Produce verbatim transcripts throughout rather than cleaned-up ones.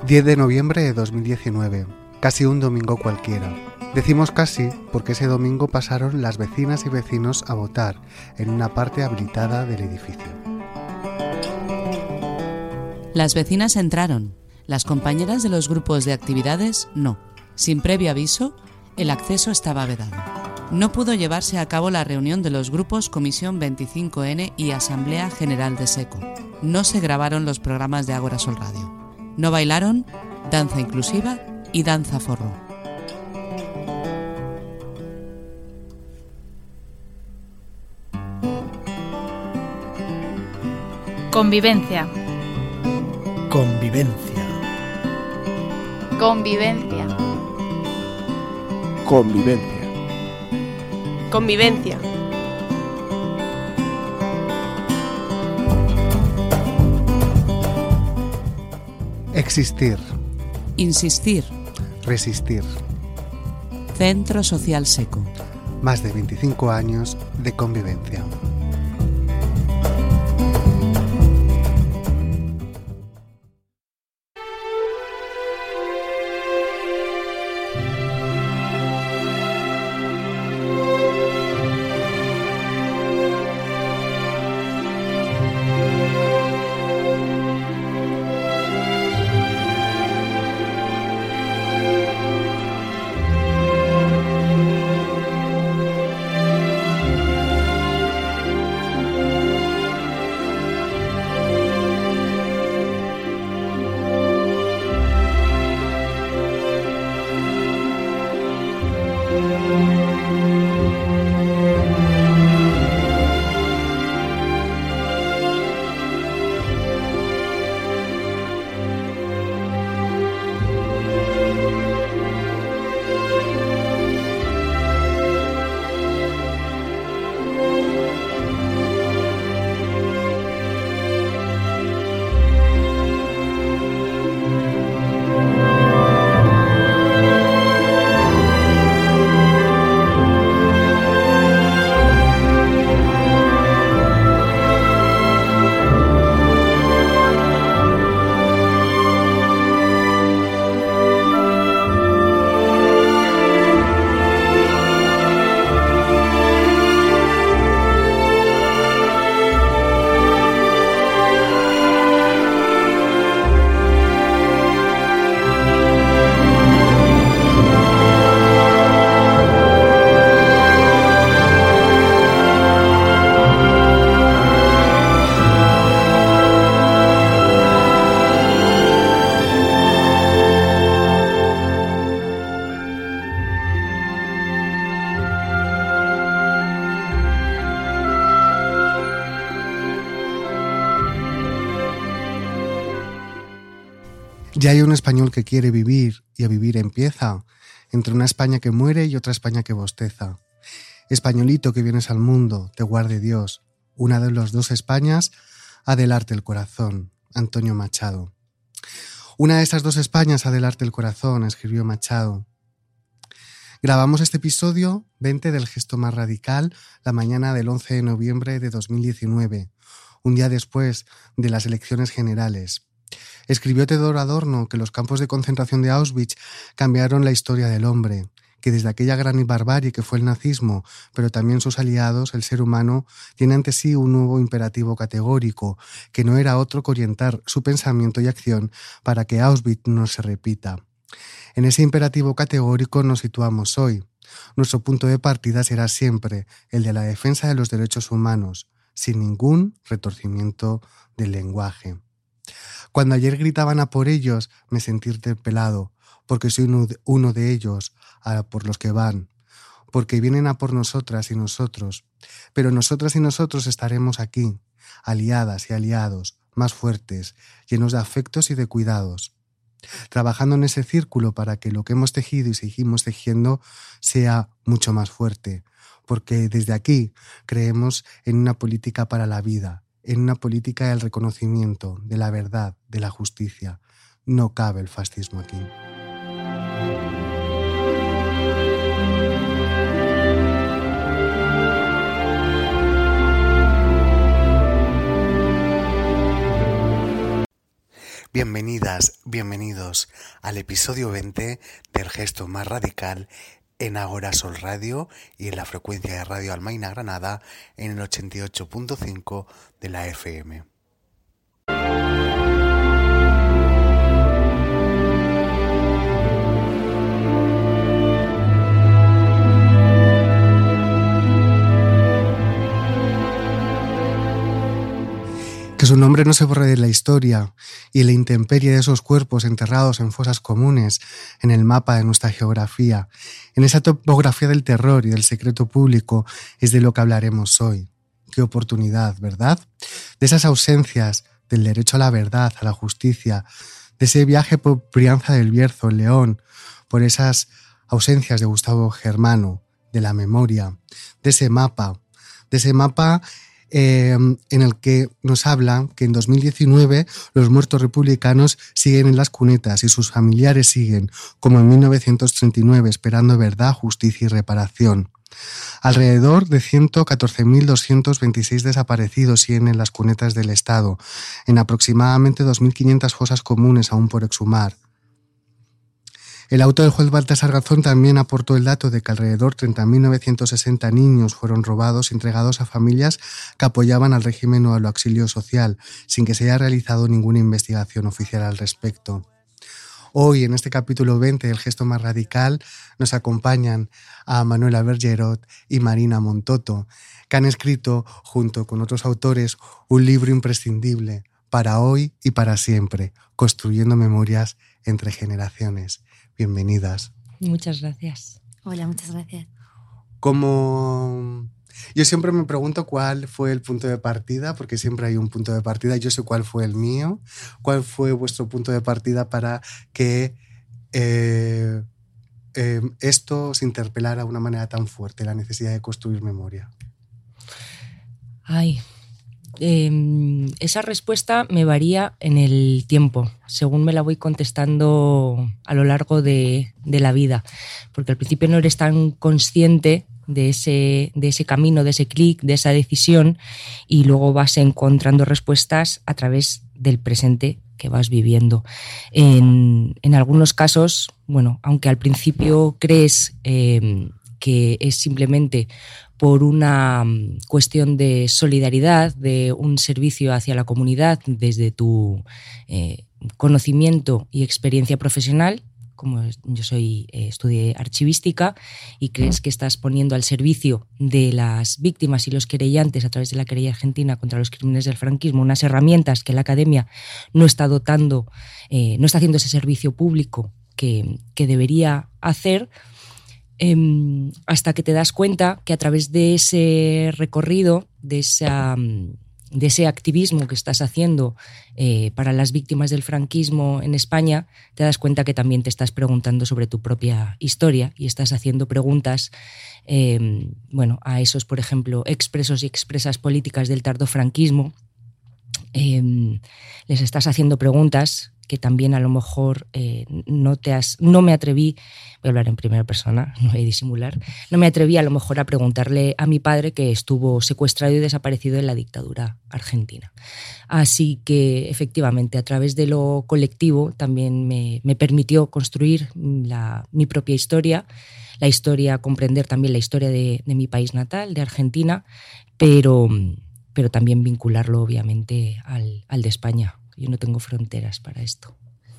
diez de noviembre de dos mil diecinueve, casi un domingo cualquiera. Decimos casi porque ese domingo pasaron las vecinas y vecinos a votar en una parte habilitada del edificio. Las vecinas entraron, las compañeras de los grupos de actividades no. Sin previo aviso, el acceso estaba vedado. No pudo llevarse a cabo la reunión de los grupos Comisión veinticinco ene y Asamblea General de SECO. No se grabaron los programas de Ágora Sol Radio. No bailaron danza inclusiva y danza forró. Convivencia. Convivencia. Convivencia. Convivencia. Convivencia. Existir. Insistir. Resistir. Centro Social SECO. Más de veinticinco años de convivencia. Ya hay un español que quiere vivir y a vivir empieza, entre una España que muere y otra España que bosteza. Españolito que vienes al mundo, te guarde Dios. Una de las dos Españas ha de helarte el corazón. Antonio Machado. Una de esas dos Españas ha de helarte el corazón, escribió Machado. Grabamos este episodio veinte del Gesto Más Radical la mañana del once de noviembre de dos mil diecinueve, un día después de las elecciones generales. Escribió Theodor Adorno que los campos de concentración de Auschwitz cambiaron la historia del hombre, que desde aquella gran barbarie que fue el nazismo, pero también sus aliados, el ser humano, tiene ante sí un nuevo imperativo categórico, que no era otro que orientar su pensamiento y acción para que Auschwitz no se repita. En ese imperativo categórico nos situamos hoy. Nuestro punto de partida será siempre el de la defensa de los derechos humanos, sin ningún retorcimiento del lenguaje. Cuando ayer gritaban a por ellos, me sentí interpelado, porque soy uno de ellos, a por los que van, porque vienen a por nosotras y nosotros. Pero nosotras y nosotros estaremos aquí, aliadas y aliados, más fuertes, llenos de afectos y de cuidados, trabajando en ese círculo para que lo que hemos tejido y seguimos tejiendo sea mucho más fuerte, porque desde aquí creemos en una política para la vida, en una política del reconocimiento, de la verdad, de la justicia. No cabe el fascismo aquí. Bienvenidas, bienvenidos al episodio veinte del Gesto Más Radical en Agora Sol Radio y en la frecuencia de Radio Almaina Granada en el ochenta y ocho punto cinco de la F M. Que su nombre no se borre de la historia y la intemperie de esos cuerpos enterrados en fosas comunes en el mapa de nuestra geografía, en esa topografía del terror y del secreto público, es de lo que hablaremos hoy. Qué oportunidad, ¿verdad? De esas ausencias, del derecho a la verdad, a la justicia, de ese viaje por Brianza del Bierzo, en León, por esas ausencias de Gustavo Germano, de la memoria, de ese mapa, de ese mapa Eh, en el que nos habla que en dos mil diecinueve los muertos republicanos siguen en las cunetas y sus familiares siguen, como en mil novecientos treinta y nueve, esperando verdad, justicia y reparación. Alrededor de ciento catorce mil doscientos veintiséis desaparecidos siguen en las cunetas del Estado, en aproximadamente dos mil quinientas fosas comunes aún por exhumar. El auto del juez Baltasar Garzón también aportó el dato de que alrededor de treinta mil novecientos sesenta niños fueron robados y entregados a familias que apoyaban al régimen o al auxilio social, sin que se haya realizado ninguna investigación oficial al respecto. Hoy, en este capítulo veinte del Gesto Más Radical, nos acompañan a Manuela Bergerot y Marina Montoto, que han escrito, junto con otros autores, un libro imprescindible para hoy y para siempre, Construyendo Memorias entre Generaciones. Bienvenidas. Muchas gracias. Hola, muchas gracias. Como yo siempre me pregunto cuál fue el punto de partida, porque siempre hay un punto de partida. Yo sé cuál fue el mío. ¿Cuál fue vuestro punto de partida para que eh, eh, esto os interpelara de una manera tan fuerte, la necesidad de construir memoria? Ay, eh, esa respuesta me varía en el tiempo, según me la voy contestando a lo largo de, de la vida, porque al principio no eres tan consciente de ese, de ese camino, de ese clic, de esa decisión, y luego vas encontrando respuestas a través del presente que vas viviendo. En, en algunos casos, bueno, aunque al principio crees eh, que es simplemente por una cuestión de solidaridad, de un servicio hacia la comunidad desde tu eh, conocimiento y experiencia profesional, como yo soy, eh, estudié archivística, y crees que estás poniendo al servicio de las víctimas y los querellantes a través de la querella argentina contra los crímenes del franquismo unas herramientas que la academia no está dotando, eh, no está haciendo ese servicio público que, que debería hacer, Eh, hasta que te das cuenta que a través de ese recorrido, de, esa, de ese activismo que estás haciendo eh, para las víctimas del franquismo en España, te das cuenta que también te estás preguntando sobre tu propia historia y estás haciendo preguntas eh, bueno, a esos, por ejemplo, expresos y expresas políticas del tardofranquismo. Eh, les estás haciendo preguntas que también a lo mejor eh, no, te has, no me atreví, voy a hablar en primera persona, no voy a disimular, no me atreví a lo mejor a preguntarle a mi padre, que estuvo secuestrado y desaparecido en la dictadura argentina. Así que efectivamente a través de lo colectivo también me, me permitió construir la, mi propia historia, la historia, comprender también la historia de, de mi país natal, de Argentina, pero, pero también vincularlo obviamente al, al de España. Yo no tengo fronteras para esto.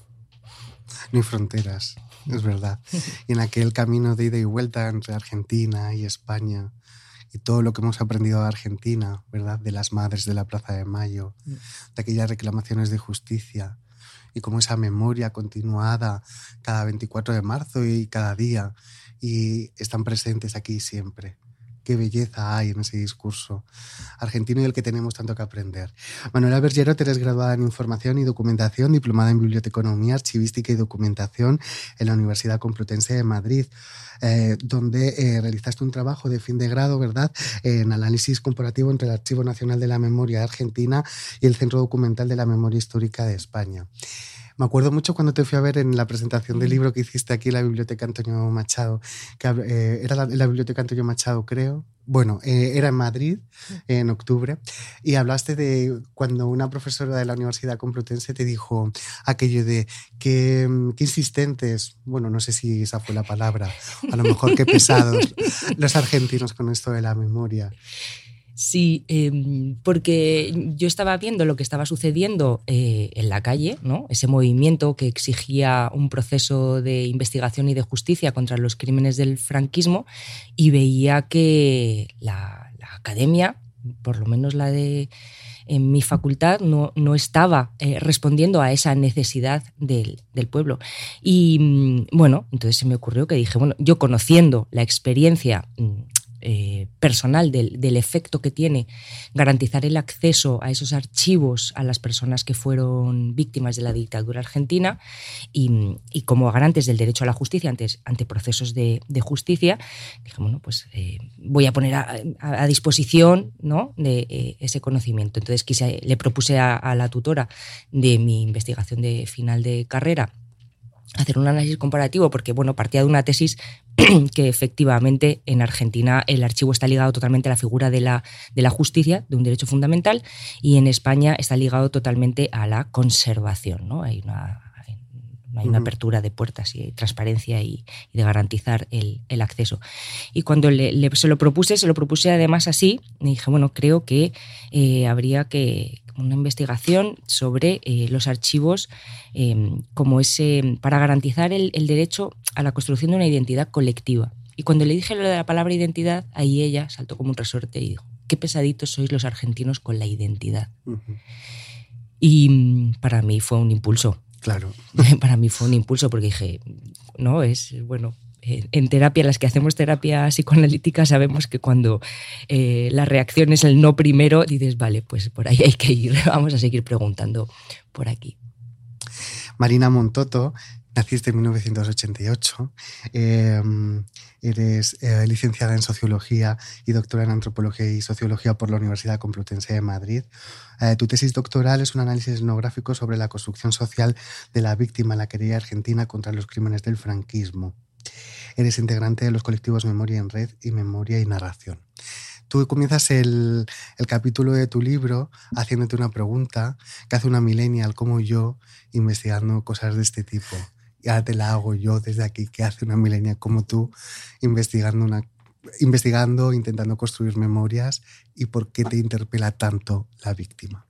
No hay fronteras, es verdad. Y en aquel camino de ida y vuelta entre Argentina y España, y todo lo que hemos aprendido de Argentina, ¿verdad? De las madres de la Plaza de Mayo, de aquellas reclamaciones de justicia, y como esa memoria continuada cada veinticuatro de marzo y cada día, y están presentes aquí siempre. Qué belleza hay en ese discurso argentino y del que tenemos tanto que aprender. Manuela Bergerot, eres graduada en Información y Documentación, diplomada en Biblioteconomía, Archivística y Documentación en la Universidad Complutense de Madrid, eh, donde eh, realizaste un trabajo de fin de grado, ¿verdad?, en análisis comparativo entre el Archivo Nacional de la Memoria de Argentina y el Centro Documental de la Memoria Histórica de España. Me acuerdo mucho cuando te fui a ver en la presentación del libro que hiciste aquí en la Biblioteca Antonio Machado, que eh, era la, la Biblioteca Antonio Machado, creo. Bueno, eh, era en Madrid, eh, en octubre, y hablaste de cuando una profesora de la Universidad Complutense te dijo aquello de que, que insistentes, bueno, no sé si esa fue la palabra, a lo mejor que pesados los argentinos con esto de la memoria. Sí, eh, porque yo estaba viendo lo que estaba sucediendo eh, en la calle, ¿no? Ese movimiento que exigía un proceso de investigación y de justicia contra los crímenes del franquismo, y veía que la, la academia, por lo menos la de en mi facultad, no, no estaba eh, respondiendo a esa necesidad del, del pueblo. Y bueno, entonces se me ocurrió que dije, bueno, yo conociendo la experiencia Eh, personal del, del efecto que tiene garantizar el acceso a esos archivos a las personas que fueron víctimas de la dictadura argentina y, y como garantes del derecho a la justicia ante, ante procesos de, de justicia, dije, bueno, pues eh, voy a poner a, a, a disposición, ¿no?, de eh, ese conocimiento. Entonces quise, le propuse a, a la tutora de mi investigación de final de carrera hacer un análisis comparativo, porque bueno, partía de una tesis que efectivamente en Argentina el archivo está ligado totalmente a la figura de la, de la justicia, de un derecho fundamental, y en España está ligado totalmente a la conservación, ¿no? Hay una, hay una apertura de puertas y transparencia y, y de garantizar el, el acceso. Y cuando le, le, se lo propuse, se lo propuse además así, y dije, bueno, creo que eh, habría que una investigación sobre eh, los archivos eh, como ese, para garantizar el, el derecho a la construcción de una identidad colectiva. Y cuando le dije lo de la palabra identidad, ahí ella saltó como un resorte y dijo, qué pesaditos sois los argentinos con la identidad. Uh-huh. Y para mí fue un impulso. Claro. Para mí fue un impulso porque dije, no, es, bueno, en terapia, las que hacemos terapia psicoanalítica, sabemos que cuando eh, la reacción es el no primero, dices, vale, pues por ahí hay que ir, vamos a seguir preguntando por aquí. Marina Montoto, naciste en mil novecientos ochenta y ocho, eh, eres eh, licenciada en Sociología y doctora en Antropología y Sociología por la Universidad Complutense de Madrid. Eh, tu tesis doctoral es un análisis etnográfico sobre la construcción social de la víctima en la querella argentina contra los crímenes del franquismo. Eres integrante de los colectivos Memoria en Red y Memoria y Narración. Tú comienzas el, el capítulo de tu libro haciéndote una pregunta que hace una millennial como yo investigando cosas de este tipo. Y ahora te la hago yo desde aquí, que hace una millennial como tú investigando, una, investigando, intentando construir memorias, y por qué te interpela tanto la víctima.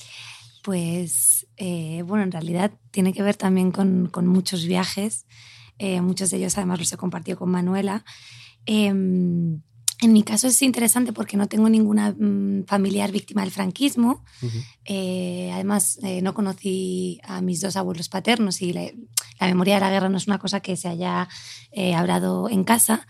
Pues, eh, bueno, en realidad tiene que ver también con, con muchos viajes. Eh, muchos de ellos además los he compartido con Manuela. Eh, en mi caso es interesante porque no tengo ninguna mm, familiar víctima del franquismo. Uh-huh. Eh, además, eh, no conocí a mis dos abuelos paternos y la, la memoria de la guerra no es una cosa que se haya eh, hablado en casa.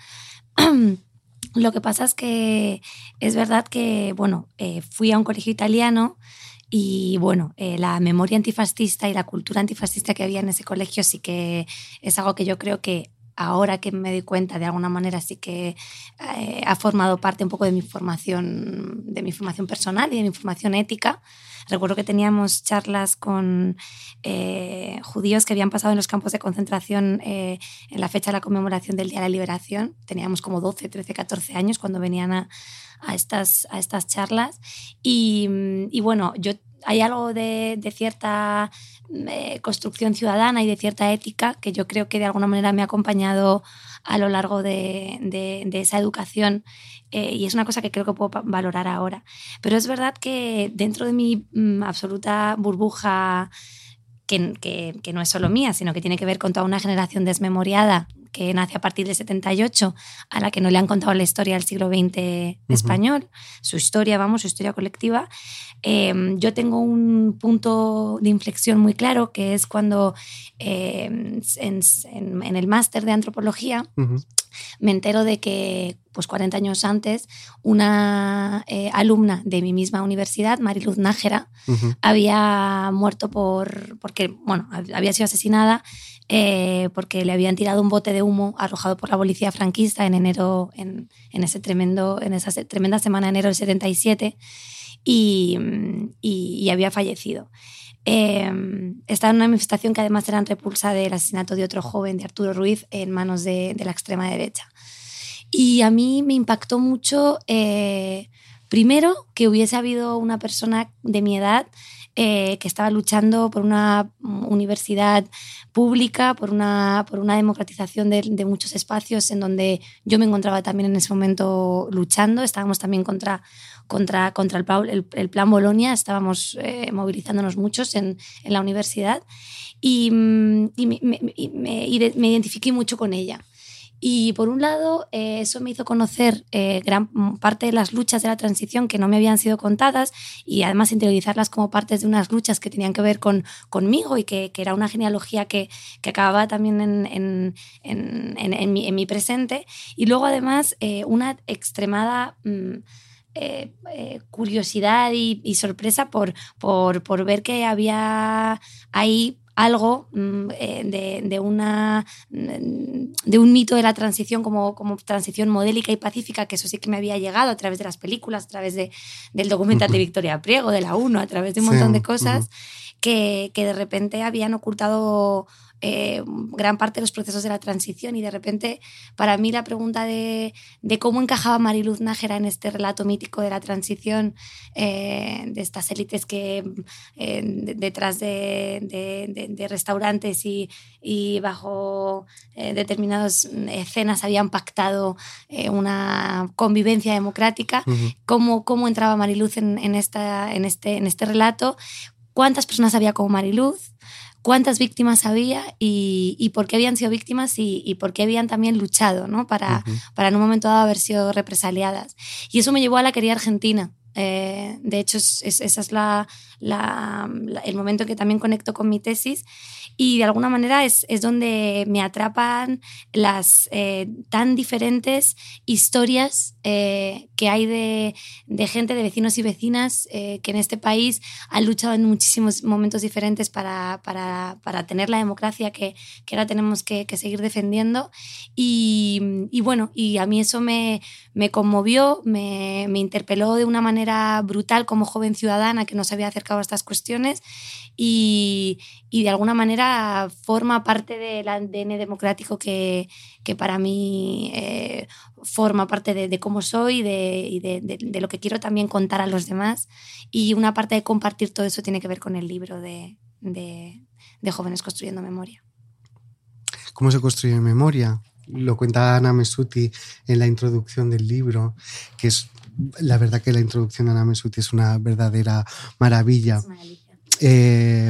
Lo que pasa es que es verdad que, bueno, eh, fui a un colegio italiano. Y bueno, eh, la memoria antifascista y la cultura antifascista que había en ese colegio sí que es algo que yo creo que ahora que me doy cuenta, de alguna manera sí que eh, ha formado parte un poco de mi formación, de mi formación personal y de mi formación ética. Recuerdo que teníamos charlas con eh, judíos que habían pasado en los campos de concentración eh, en la fecha de la conmemoración del Día de la Liberación. Teníamos como doce, trece, catorce años cuando venían a, a, estas, a estas charlas. Y, y bueno, yo, hay algo de, de cierta eh, construcción ciudadana y de cierta ética que yo creo que de alguna manera me ha acompañado a lo largo de, de, de esa educación. Eh, y es una cosa que creo que puedo valorar ahora. Pero es verdad que dentro de mi mm, absoluta burbuja, que, que, que no es solo mía, sino que tiene que ver con toda una generación desmemoriada que nace a partir del setenta y ocho, a la que no le han contado la historia del siglo veinte uh-huh. español, su historia, vamos, su historia colectiva. Eh, yo tengo un punto de inflexión muy claro, que es cuando eh, en, en, en el máster de antropología uh-huh. me entero de que pues cuarenta años antes una eh, alumna de mi misma universidad, Mariluz Nájera, uh-huh. había muerto por, porque, bueno, había sido asesinada eh, porque le habían tirado un bote de humo arrojado por la policía franquista en enero, en, en, ese tremendo, en esa tremenda semana de enero del setenta y siete, y, y, y había fallecido. Eh, estaba en una manifestación que además era en repulsa del asesinato de otro joven, de Arturo Ruiz, en manos de, de la extrema derecha. Y a mí me impactó mucho, eh, primero, que hubiese habido una persona de mi edad eh, que estaba luchando por una universidad pública, por una, por una democratización de, de muchos espacios en donde yo me encontraba también en ese momento luchando. Estábamos también contra, contra, contra el, el, el plan Bolonia, estábamos eh, movilizándonos muchos en, en la universidad y, y, me, me, me, me identifiqué mucho con ella. Y por un lado, eh, eso me hizo conocer eh, gran parte de las luchas de la transición que no me habían sido contadas y además interiorizarlas como partes de unas luchas que tenían que ver con, conmigo y que, que era una genealogía que, que acababa también en, en, en, en, en, mi, en mi presente. Y luego además eh, una extremada... Mmm, Eh, eh, curiosidad y, y sorpresa por, por, por ver que había ahí algo mm, eh, de, de, una, de un mito de la transición como, como transición modélica y pacífica, que eso sí que me había llegado a través de las películas, a través de, del documental de Victoria Priego, de la UNO, a través de un montón de cosas uh-huh. que, que de repente habían ocultado Eh, gran parte de los procesos de la transición y de repente para mí la pregunta de, de cómo encajaba Mariluz Nájera en este relato mítico de la transición, eh, de estas élites que eh, de, detrás de, de, de, de restaurantes y, y bajo eh, determinadas escenas habían pactado eh, una convivencia democrática, uh-huh. cómo, cómo entraba Mariluz en, en, esta, en, este, en este relato, cuántas personas había como Mariluz, cuántas víctimas había y, y por qué habían sido víctimas y, y por qué habían también luchado, ¿no? para, uh-huh. para en un momento dado haber sido represaliadas. Y eso me llevó a la querida Argentina. Eh, de hecho, es, es, ese es la, la, la, el momento en que también conecto con mi tesis y de alguna manera es, es donde me atrapan las eh, tan diferentes historias eh, que hay de, de gente, de vecinos y vecinas eh, que en este país han luchado en muchísimos momentos diferentes para, para, para tener la democracia que, que ahora tenemos que, que seguir defendiendo y, y bueno, y a mí eso me, me conmovió, me, me interpeló de una manera brutal como joven ciudadana que no se había acercado a estas cuestiones y, y de alguna manera forma parte del A D N democrático que, que para mí eh, forma parte de, de cómo soy de, y de, de, de lo que quiero también contar a los demás y una parte de compartir todo eso tiene que ver con el libro de, de, de Jóvenes Construyendo Memoria. ¿Cómo se construye memoria? Lo cuenta Ana Messuti en la introducción del libro, que es la verdad que la introducción de Ana Messuti es una verdadera maravilla. Es una delicia. Eh,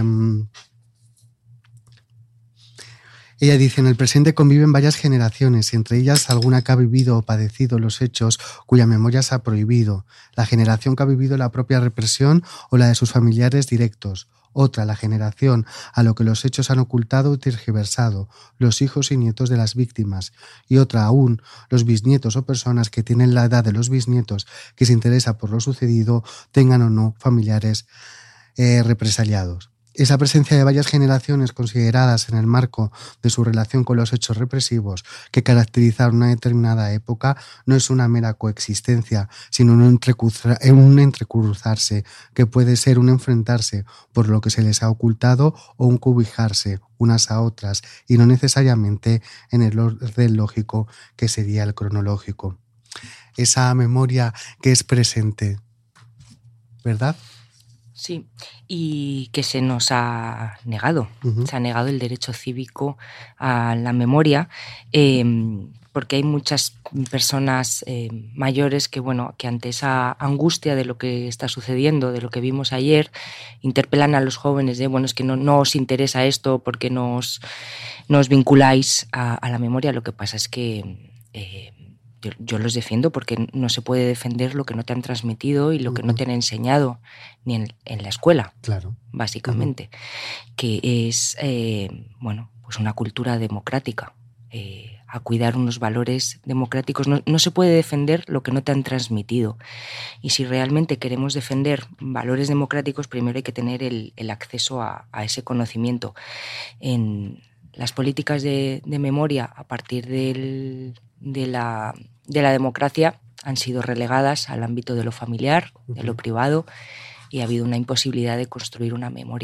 ella dice, en el presente conviven varias generaciones, y entre ellas alguna que ha vivido o padecido los hechos cuya memoria se ha prohibido, la generación que ha vivido la propia represión o la de sus familiares directos. Otra, la generación a lo que los hechos han ocultado o tergiversado, los hijos y nietos de las víctimas. Y otra aún, los bisnietos o personas que tienen la edad de los bisnietos que se interesa por lo sucedido, tengan o no familiares eh, represaliados. Esa presencia de varias generaciones consideradas en el marco de su relación con los hechos represivos que caracterizan una determinada época no es una mera coexistencia, sino un, entrecruzar, un entrecruzarse que puede ser un enfrentarse por lo que se les ha ocultado o un cobijarse unas a otras y no necesariamente en el orden lógico que sería el cronológico. Esa memoria que es presente, ¿verdad? Sí, y que se nos ha negado, uh-huh. se ha negado el derecho cívico a la memoria, eh, porque hay muchas personas eh, mayores que, bueno, que ante esa angustia de lo que está sucediendo, de lo que vimos ayer, interpelan a los jóvenes de, bueno, es que no, no os interesa esto porque no os, no os vinculáis a, a la memoria. Lo que pasa es que eh, Yo, yo los defiendo porque no se puede defender lo que no te han transmitido y lo uh-huh. que no te han enseñado ni en, en la escuela, claro. básicamente, uh-huh. que es eh, bueno, pues una cultura democrática, eh, a cuidar unos valores democráticos. No, no se puede defender lo que no te han transmitido. Y si realmente queremos defender valores democráticos, primero hay que tener el, el acceso a, a ese conocimiento. En las políticas de, de memoria, a partir del, de la... de la democracia han sido relegadas al ámbito de lo familiar, uh-huh. de lo privado, y ha habido una imposibilidad de construir una memoria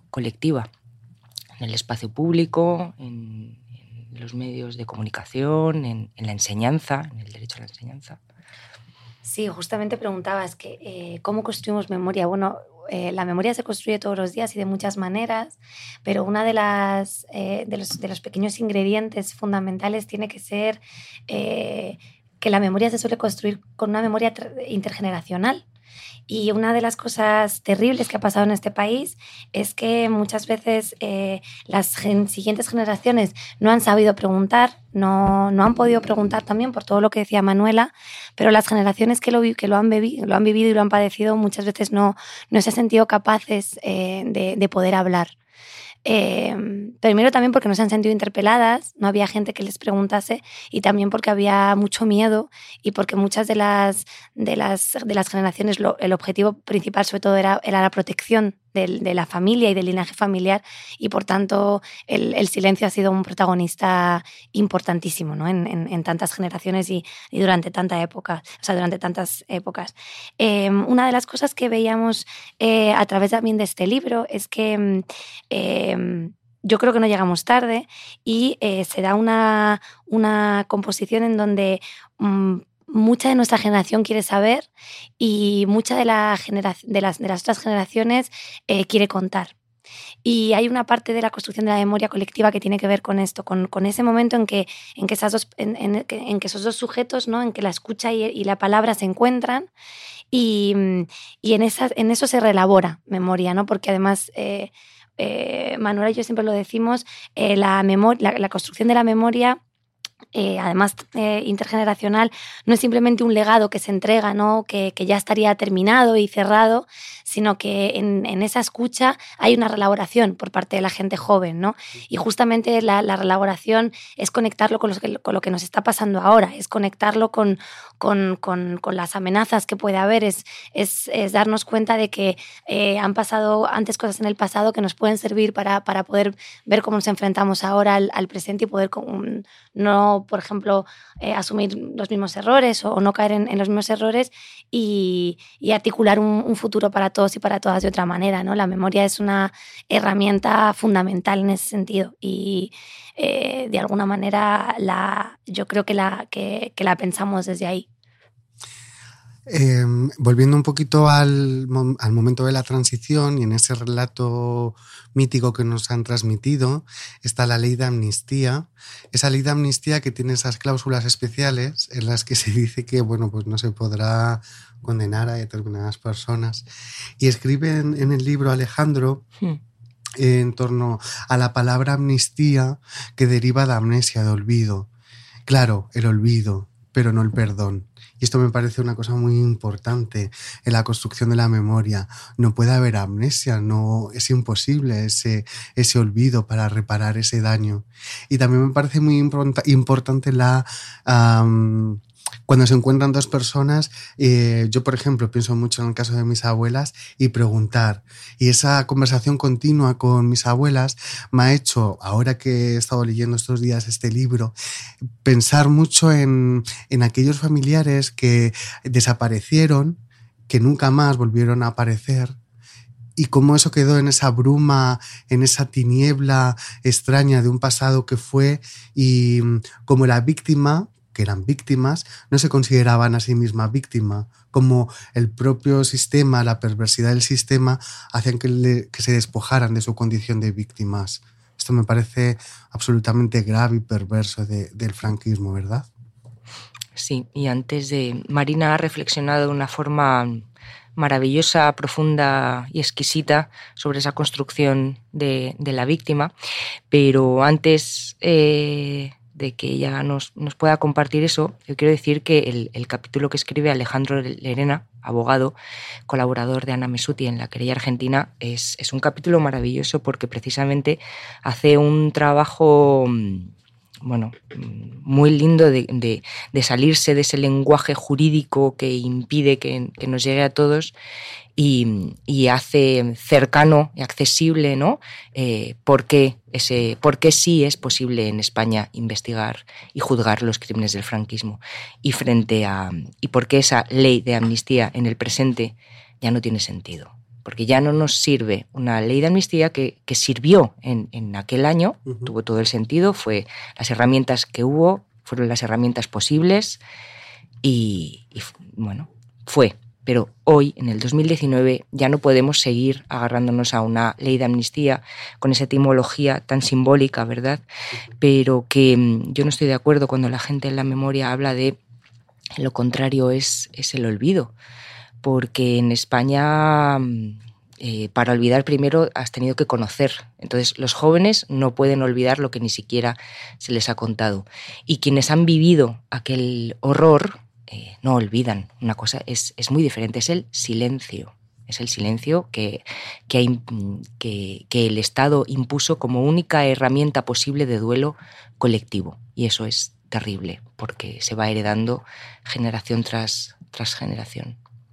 colectiva, en el espacio público, en, en los medios de comunicación, en, en la enseñanza, en el derecho a la enseñanza. Sí, justamente preguntabas que, eh, ¿cómo construimos memoria? Bueno, eh, la memoria se construye todos los días y de muchas maneras, pero una de las eh, de, los, de los pequeños ingredientes fundamentales tiene que ser eh, que la memoria se suele construir con una memoria intergeneracional. Y una de las cosas terribles que ha pasado en este país es que muchas veces eh, las gen- siguientes generaciones no han sabido preguntar, no, no han podido preguntar también por todo lo que decía Manuela, pero las generaciones que lo, que lo, han, bebi- lo han vivido y lo han padecido muchas veces no, no se han sentido capaces eh, de, de poder hablar. Eh, primero también porque no se han sentido interpeladas, no había gente que les preguntase, y también porque había mucho miedo y porque muchas de las, de las, de las generaciones lo, el objetivo principal sobre todo era, era la protección de, de la familia y del linaje familiar, y por tanto el, el silencio ha sido un protagonista importantísimo, ¿no? en, en, en tantas generaciones y, y durante tanta época, o sea, durante tantas épocas. Eh, una de las cosas que veíamos eh, a través también de este libro es que eh, yo creo que no llegamos tarde y eh, se da una, una composición en donde um, mucha de nuestra generación quiere saber y mucha de, la genera- de, las, de las otras generaciones eh, quiere contar. Y hay una parte de la construcción de la memoria colectiva que tiene que ver con esto, con, con ese momento en que, en, que esas dos, en, en, en que esos dos sujetos, ¿no? En que la escucha y, y la palabra se encuentran y, y en, esa, en eso se reelabora memoria, ¿no? Porque además... Eh, Eh, Manuela y yo siempre lo decimos, eh, la, memor- la, la construcción de la memoria, eh, además eh, intergeneracional, no es simplemente un legado que se entrega, ¿no? que, que ya estaría terminado y cerrado, sino que en, en esa escucha hay una relaboración por parte de la gente joven, ¿no? Y justamente la, la relaboración es conectarlo con, los que, con lo que nos está pasando ahora, es conectarlo con, con, con, con las amenazas que puede haber, es, es, es darnos cuenta de que eh, han pasado antes cosas en el pasado que nos pueden servir para, para poder ver cómo nos enfrentamos ahora al, al presente y poder con, no, por ejemplo, eh, asumir los mismos errores o, o no caer en, en los mismos errores y, y articular un, un futuro para todos y para todas de otra manera, ¿no? La memoria es una herramienta fundamental en ese sentido y eh, de alguna manera la, yo creo que la, que, que la pensamos desde ahí. Eh, volviendo un poquito al, al momento de la transición y en ese relato mítico que nos han transmitido está la ley de amnistía, esa ley de amnistía que tiene esas cláusulas especiales en las que se dice que bueno, pues no se podrá condenar a determinadas personas, y escribe en, en el libro Alejandro hmm. en torno a la palabra amnistía, que deriva de amnesia, de olvido. Claro, el olvido, pero no el perdón. Y esto me parece una cosa muy importante en la construcción de la memoria. No puede haber amnesia, no, es imposible ese, ese olvido para reparar ese daño. Y también me parece muy import- importante la... Um, cuando se encuentran dos personas, eh, yo por ejemplo pienso mucho en el caso de mis abuelas y preguntar. Y esa conversación continua con mis abuelas me ha hecho, ahora que he estado leyendo estos días este libro, pensar mucho en, en aquellos familiares que desaparecieron, que nunca más volvieron a aparecer, y cómo eso quedó en esa bruma, en esa tiniebla extraña de un pasado que fue, y como la víctima, que eran víctimas, no se consideraban a sí misma víctima, como el propio sistema, la perversidad del sistema, hacían que, le, que se despojaran de su condición de víctimas. Esto me parece absolutamente grave y perverso de, del franquismo, ¿verdad? Sí, y antes de... Marina ha reflexionado de una forma maravillosa, profunda y exquisita sobre esa construcción de, de la víctima, pero antes... Eh, de que ella nos, nos pueda compartir eso, yo quiero decir que el, el capítulo que escribe Alejandro Lerena, abogado, colaborador de Ana Messuti en la querella argentina, es, es un capítulo maravilloso porque precisamente hace un trabajo, bueno, muy lindo de, de, de salirse de ese lenguaje jurídico que impide que, que nos llegue a todos y, y hace cercano y accesible, ¿no? Eh, por qué ese, por qué sí es posible en España investigar y juzgar los crímenes del franquismo y frente a y por qué esa ley de amnistía en el presente ya no tiene sentido. porque ya no nos sirve una ley de amnistía que, que sirvió en, en aquel año, uh-huh. tuvo todo el sentido, fue las herramientas que hubo, fueron las herramientas posibles y, y bueno, fue. Pero hoy, en el dos mil diecinueve, ya no podemos seguir agarrándonos a una ley de amnistía con esa etimología tan simbólica, ¿verdad? Pero que yo no estoy de acuerdo cuando la gente en la memoria habla de lo contrario es, es el olvido. Porque en España, eh, para olvidar primero has tenido que conocer. Entonces, los jóvenes no pueden olvidar lo que ni siquiera se les ha contado. Y quienes han vivido aquel horror... Eh, no olvidan. Una cosa es, es muy diferente, es el silencio. Es el silencio que, que, hay, que, que el Estado impuso como única herramienta posible de duelo colectivo. Y eso es terrible, porque se va heredando generación tras, tras generación.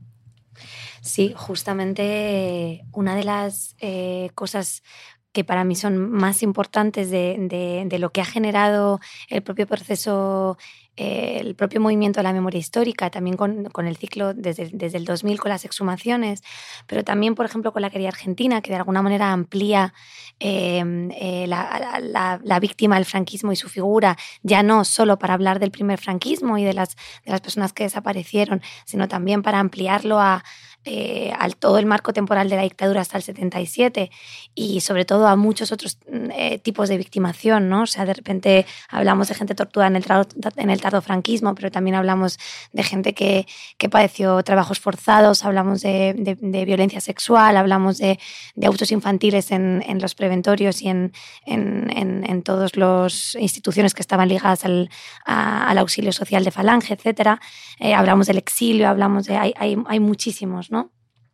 Sí, justamente una de las eh, cosas que para mí son más importantes de, de, de lo que ha generado el propio proceso, eh, el propio movimiento de la memoria histórica, también con, con el ciclo desde, desde el dos mil con las exhumaciones, pero también, por ejemplo, con la querella argentina, que de alguna manera amplía eh, eh, la, la, la víctima del franquismo y su figura, ya no solo para hablar del primer franquismo y de las, de las personas que desaparecieron, sino también para ampliarlo a Eh, al todo el marco temporal de la dictadura hasta el setenta y siete y sobre todo a muchos otros eh, tipos de victimación, ¿no? O sea, de repente hablamos de gente torturada en el, tardo, en el tardofranquismo, pero también hablamos de gente que, que padeció trabajos forzados, hablamos de, de, de violencia sexual, hablamos de, de abusos infantiles en, en los preventorios y en, en, en, en todas las instituciones que estaban ligadas al, a, al auxilio social de Falange, etcétera. Eh, hablamos del exilio, hablamos de... Hay, hay, hay muchísimos, ¿no?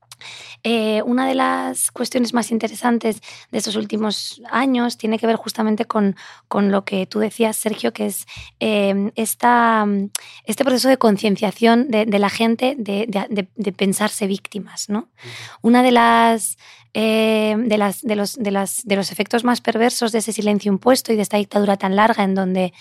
Eh, una de las cuestiones más interesantes de estos últimos años tiene que ver justamente con, con lo que tú decías, Sergio, que es eh, esta, este proceso de concienciación de, de la gente de, de, de pensarse víctimas, ¿no? Una de las... Eh, de, las, de, los, de, las, de los efectos más perversos de ese silencio impuesto y de esta dictadura tan larga en donde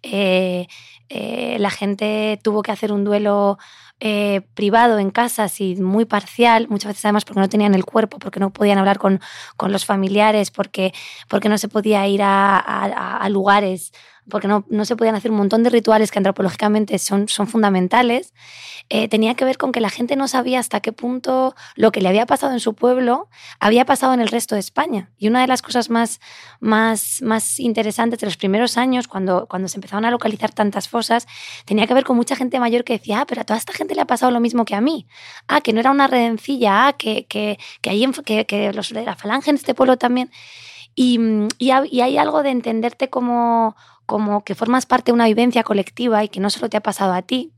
eh, eh, la gente tuvo que hacer un duelo eh, privado en casas y muy parcial, muchas veces además porque no tenían el cuerpo, porque no podían hablar con, con los familiares, porque, porque no se podía ir a, a, a lugares, porque no, no se podían hacer un montón de rituales que antropológicamente son, son fundamentales, eh, tenía que ver con que la gente no sabía hasta qué punto lo que le había pasado en su pueblo había pasado en el resto de España. Y una de las cosas más, más, más interesantes de los primeros años, cuando, cuando se empezaron a localizar tantas fosas, tenía que ver con mucha gente mayor que decía, ah, pero a toda esta gente le ha pasado lo mismo que a mí. Ah, que no era una redencilla, ah, que, que, que, ahí, que, que los de la Falange en este pueblo también. Y, y, y hay algo de entenderte como... como que formas parte de una vivencia colectiva y que no solo te ha pasado a ti,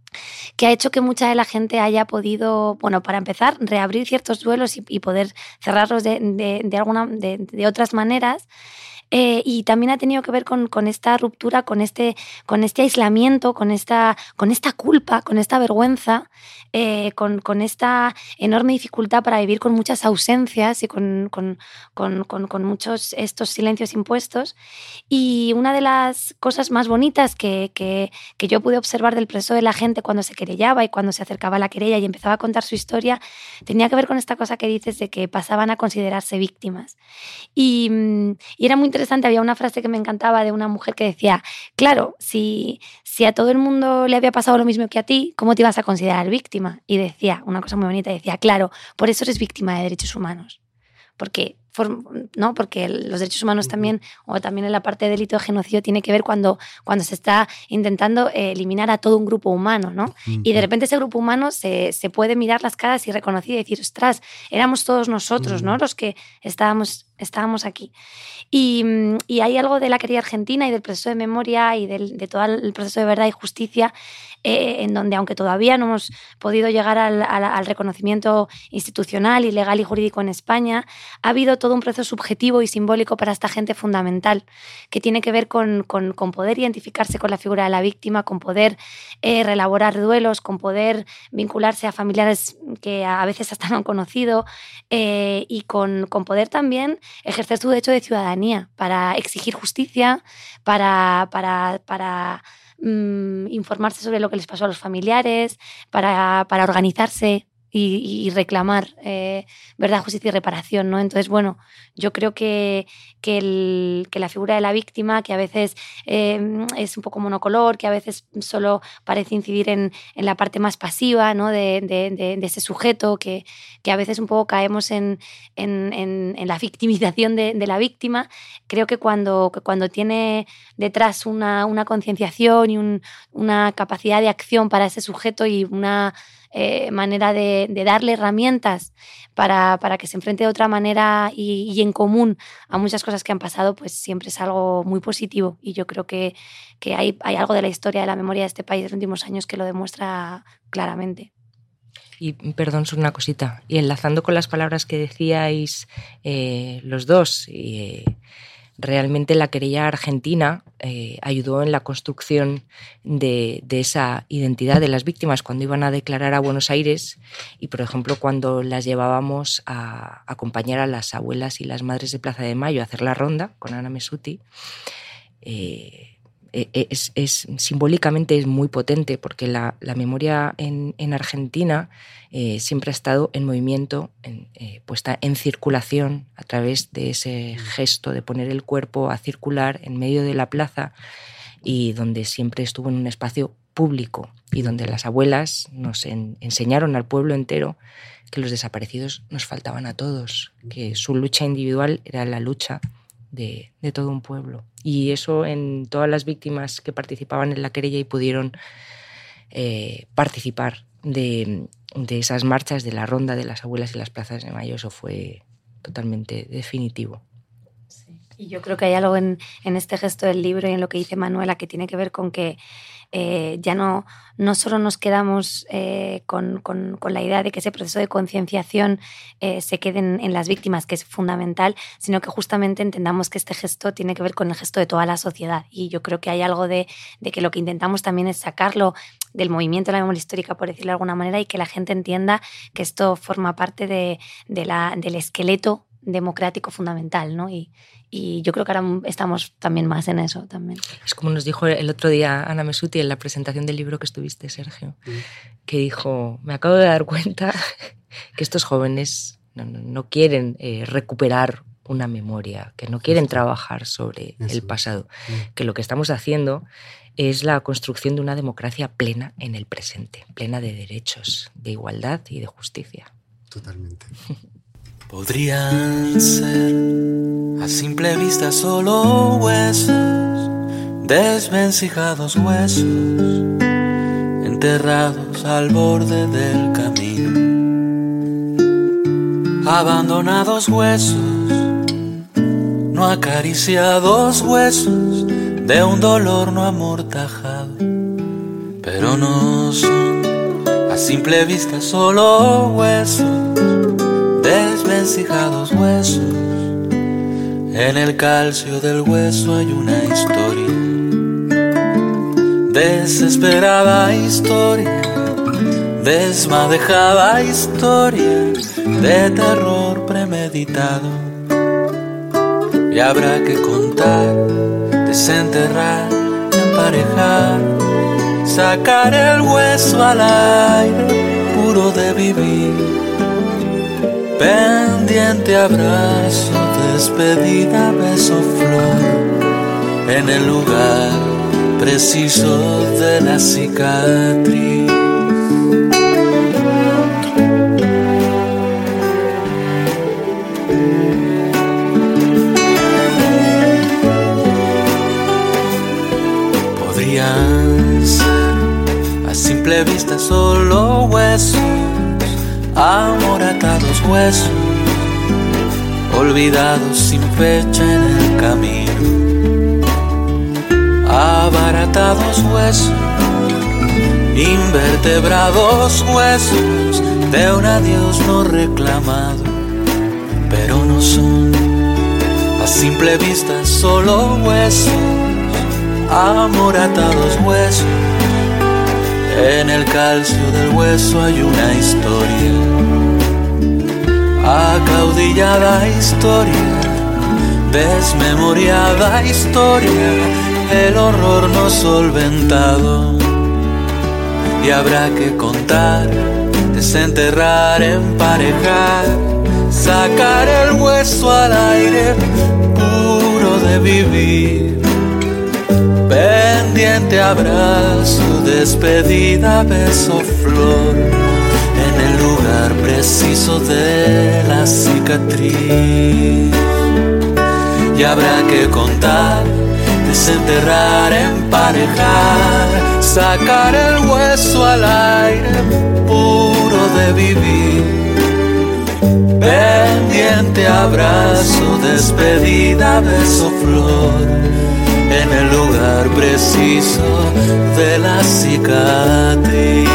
que ha hecho que mucha de la gente haya podido, bueno, para empezar, reabrir ciertos duelos y, y poder cerrarlos de, de, de, alguna, de, de otras maneras. Eh, y también ha tenido que ver con, con esta ruptura, con este, con este aislamiento, con esta, con esta culpa, con esta vergüenza, eh, con, con esta enorme dificultad para vivir con muchas ausencias y con, con, con, con, con muchos estos silencios impuestos. Y una de las cosas más bonitas que, que, que yo pude observar del proceso de la gente cuando se querellaba y cuando se acercaba a la querella y empezaba a contar su historia, tenía que ver con esta cosa que dices de que pasaban a considerarse víctimas. Y, y era muy interesante, había una frase que me encantaba de una mujer que decía, claro, si, si a todo el mundo le había pasado lo mismo que a ti, ¿cómo te ibas a considerar víctima? Y decía, una cosa muy bonita, decía, claro, por eso eres víctima de derechos humanos. Porque, ¿no? Porque los derechos humanos también, o también en la parte de delito de genocidio, tiene que ver cuando, cuando se está intentando eliminar a todo un grupo humano, ¿no? Uh-huh. Y de repente ese grupo humano se, se puede mirar las caras y reconocer y decir, ostras, éramos todos nosotros, uh-huh. ¿no? Los que estábamos... estábamos aquí. Y, y hay algo de la querella argentina y del proceso de memoria y del, de todo el proceso de verdad y justicia eh, en donde, aunque todavía no hemos podido llegar al, al, al reconocimiento institucional y legal y jurídico en España, ha habido todo un proceso subjetivo y simbólico para esta gente fundamental que tiene que ver con, con, con poder identificarse con la figura de la víctima, con poder eh, reelaborar duelos, con poder vincularse a familiares que a veces hasta no han conocido eh, y con, con poder también ejercer su derecho de ciudadanía para exigir justicia, para, para, para mmm, informarse sobre lo que les pasó a los familiares, para, para organizarse y, y reclamar eh, verdad, justicia y reparación, ¿no? Entonces, bueno, yo creo que, que, el, que la figura de la víctima, que a veces eh, es un poco monocolor, que a veces solo parece incidir en, en la parte más pasiva, ¿no? de, de, de, de ese sujeto, que, que a veces un poco caemos en, en, en, en la victimización de, de la víctima. Creo que cuando, que cuando tiene detrás una, una concienciación y un, una capacidad de acción para ese sujeto y una eh, manera de, de darle herramientas para, para que se enfrente de otra manera y, y en común a muchas cosas que han pasado, pues siempre es algo muy positivo. Y yo creo que, que hay, hay algo de la historia de la memoria de este país de los últimos años que lo demuestra claramente. Y perdón, solo una cosita. Y enlazando con las palabras que decíais eh, los dos, eh, realmente la querella argentina eh, ayudó en la construcción de, de esa identidad de las víctimas cuando iban a declarar a Buenos Aires y, por ejemplo, cuando las llevábamos a acompañar a las abuelas y las madres de Plaza de Mayo a hacer la ronda con Ana Messuti. Eh, Es, es, simbólicamente es muy potente porque la, la memoria en, en Argentina eh, siempre ha estado en movimiento, en, eh, puesta en circulación a través de ese gesto de poner el cuerpo a circular en medio de la plaza y donde siempre estuvo en un espacio público y donde las abuelas nos en, enseñaron al pueblo entero que los desaparecidos nos faltaban a todos, que su lucha individual era la lucha De, de todo un pueblo. Y eso en todas las víctimas que participaban en la querella y pudieron eh, participar de, de esas marchas, de la ronda de las abuelas y las plazas de Mayo, eso fue totalmente definitivo. Sí. Y yo creo que hay algo en, en este gesto del libro y en lo que dice Manuela que tiene que ver con que eh, ya no, no solo nos quedamos eh, con, con, con la idea de que ese proceso de concienciación eh, se quede en, en las víctimas, que es fundamental, sino que justamente entendamos que este gesto tiene que ver con el gesto de toda la sociedad. Y yo creo que hay algo de, de que lo que intentamos también es sacarlo del movimiento de la memoria histórica, por decirlo de alguna manera, y que la gente entienda que esto forma parte de, de la, del esqueleto democrático fundamental, ¿no? Y, y yo creo que ahora estamos también más en eso también. Es como nos dijo el otro día Ana Messuti en la presentación del libro que estuviste, Sergio, sí. Que dijo, me acabo de dar cuenta que estos jóvenes no, no, no quieren eh, recuperar una memoria, que no quieren trabajar sobre eso. El pasado, sí. Que lo que estamos haciendo es la construcción de una democracia plena en el presente, plena de derechos, de igualdad y de justicia. Totalmente. Podrían ser a simple vista solo huesos, desvencijados huesos, enterrados al borde del camino, abandonados huesos, no acariciados huesos de un dolor no amortajado, pero no son a simple vista solo huesos, desvencijados huesos. En el calcio del hueso hay una historia, desesperada historia, desmadejada historia de terror premeditado. Y habrá que contar, desenterrar, emparejar, sacar el hueso al aire puro de vivir. Pendiente, abrazo, despedida, beso, flor, en el lugar preciso de la cicatriz. Podrían ser a simple vista solo huesos, amoratados huesos, olvidados sin fecha en el camino, abaratados huesos, invertebrados huesos de un adiós no reclamado, pero no son a simple vista solo huesos, amoratados huesos. En el calcio del hueso hay una historia, acaudillada historia, desmemoriada historia, el horror no solventado. Y habrá que contar, desenterrar, emparejar, sacar el hueso al aire, puro de vivir. Pendiente, abrazo, despedida, beso, flor, en el lugar preciso de la cicatriz. Y habrá que contar, desenterrar, emparejar, sacar el hueso al aire, puro de vivir. Pendiente, abrazo, despedida, beso, flor, en el lugar preciso de la cicatriz.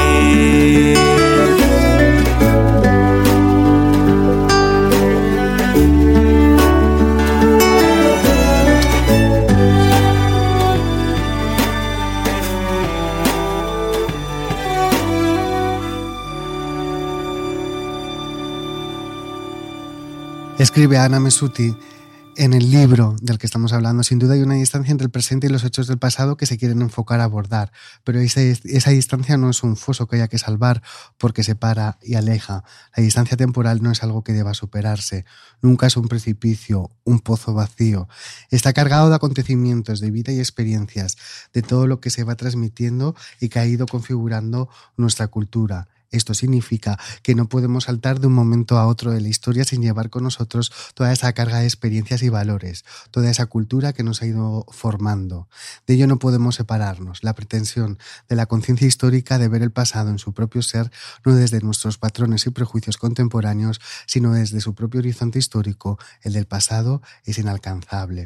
Escribe Ana Messuti en el libro del que estamos hablando. Sin duda hay una distancia entre el presente y los hechos del pasado que se quieren enfocar a abordar, pero esa, esa distancia no es un foso que haya que salvar porque separa y aleja. La distancia temporal no es algo que deba superarse, nunca es un precipicio, un pozo vacío. Está cargado de acontecimientos, de vida y experiencias, de todo lo que se va transmitiendo y que ha ido configurando nuestra cultura. Esto significa que no podemos saltar de un momento a otro de la historia sin llevar con nosotros toda esa carga de experiencias y valores, toda esa cultura que nos ha ido formando. De ello no podemos separarnos. La pretensión de la conciencia histórica de ver el pasado en su propio ser, no desde nuestros patrones y prejuicios contemporáneos, sino desde su propio horizonte histórico, el del pasado, es inalcanzable.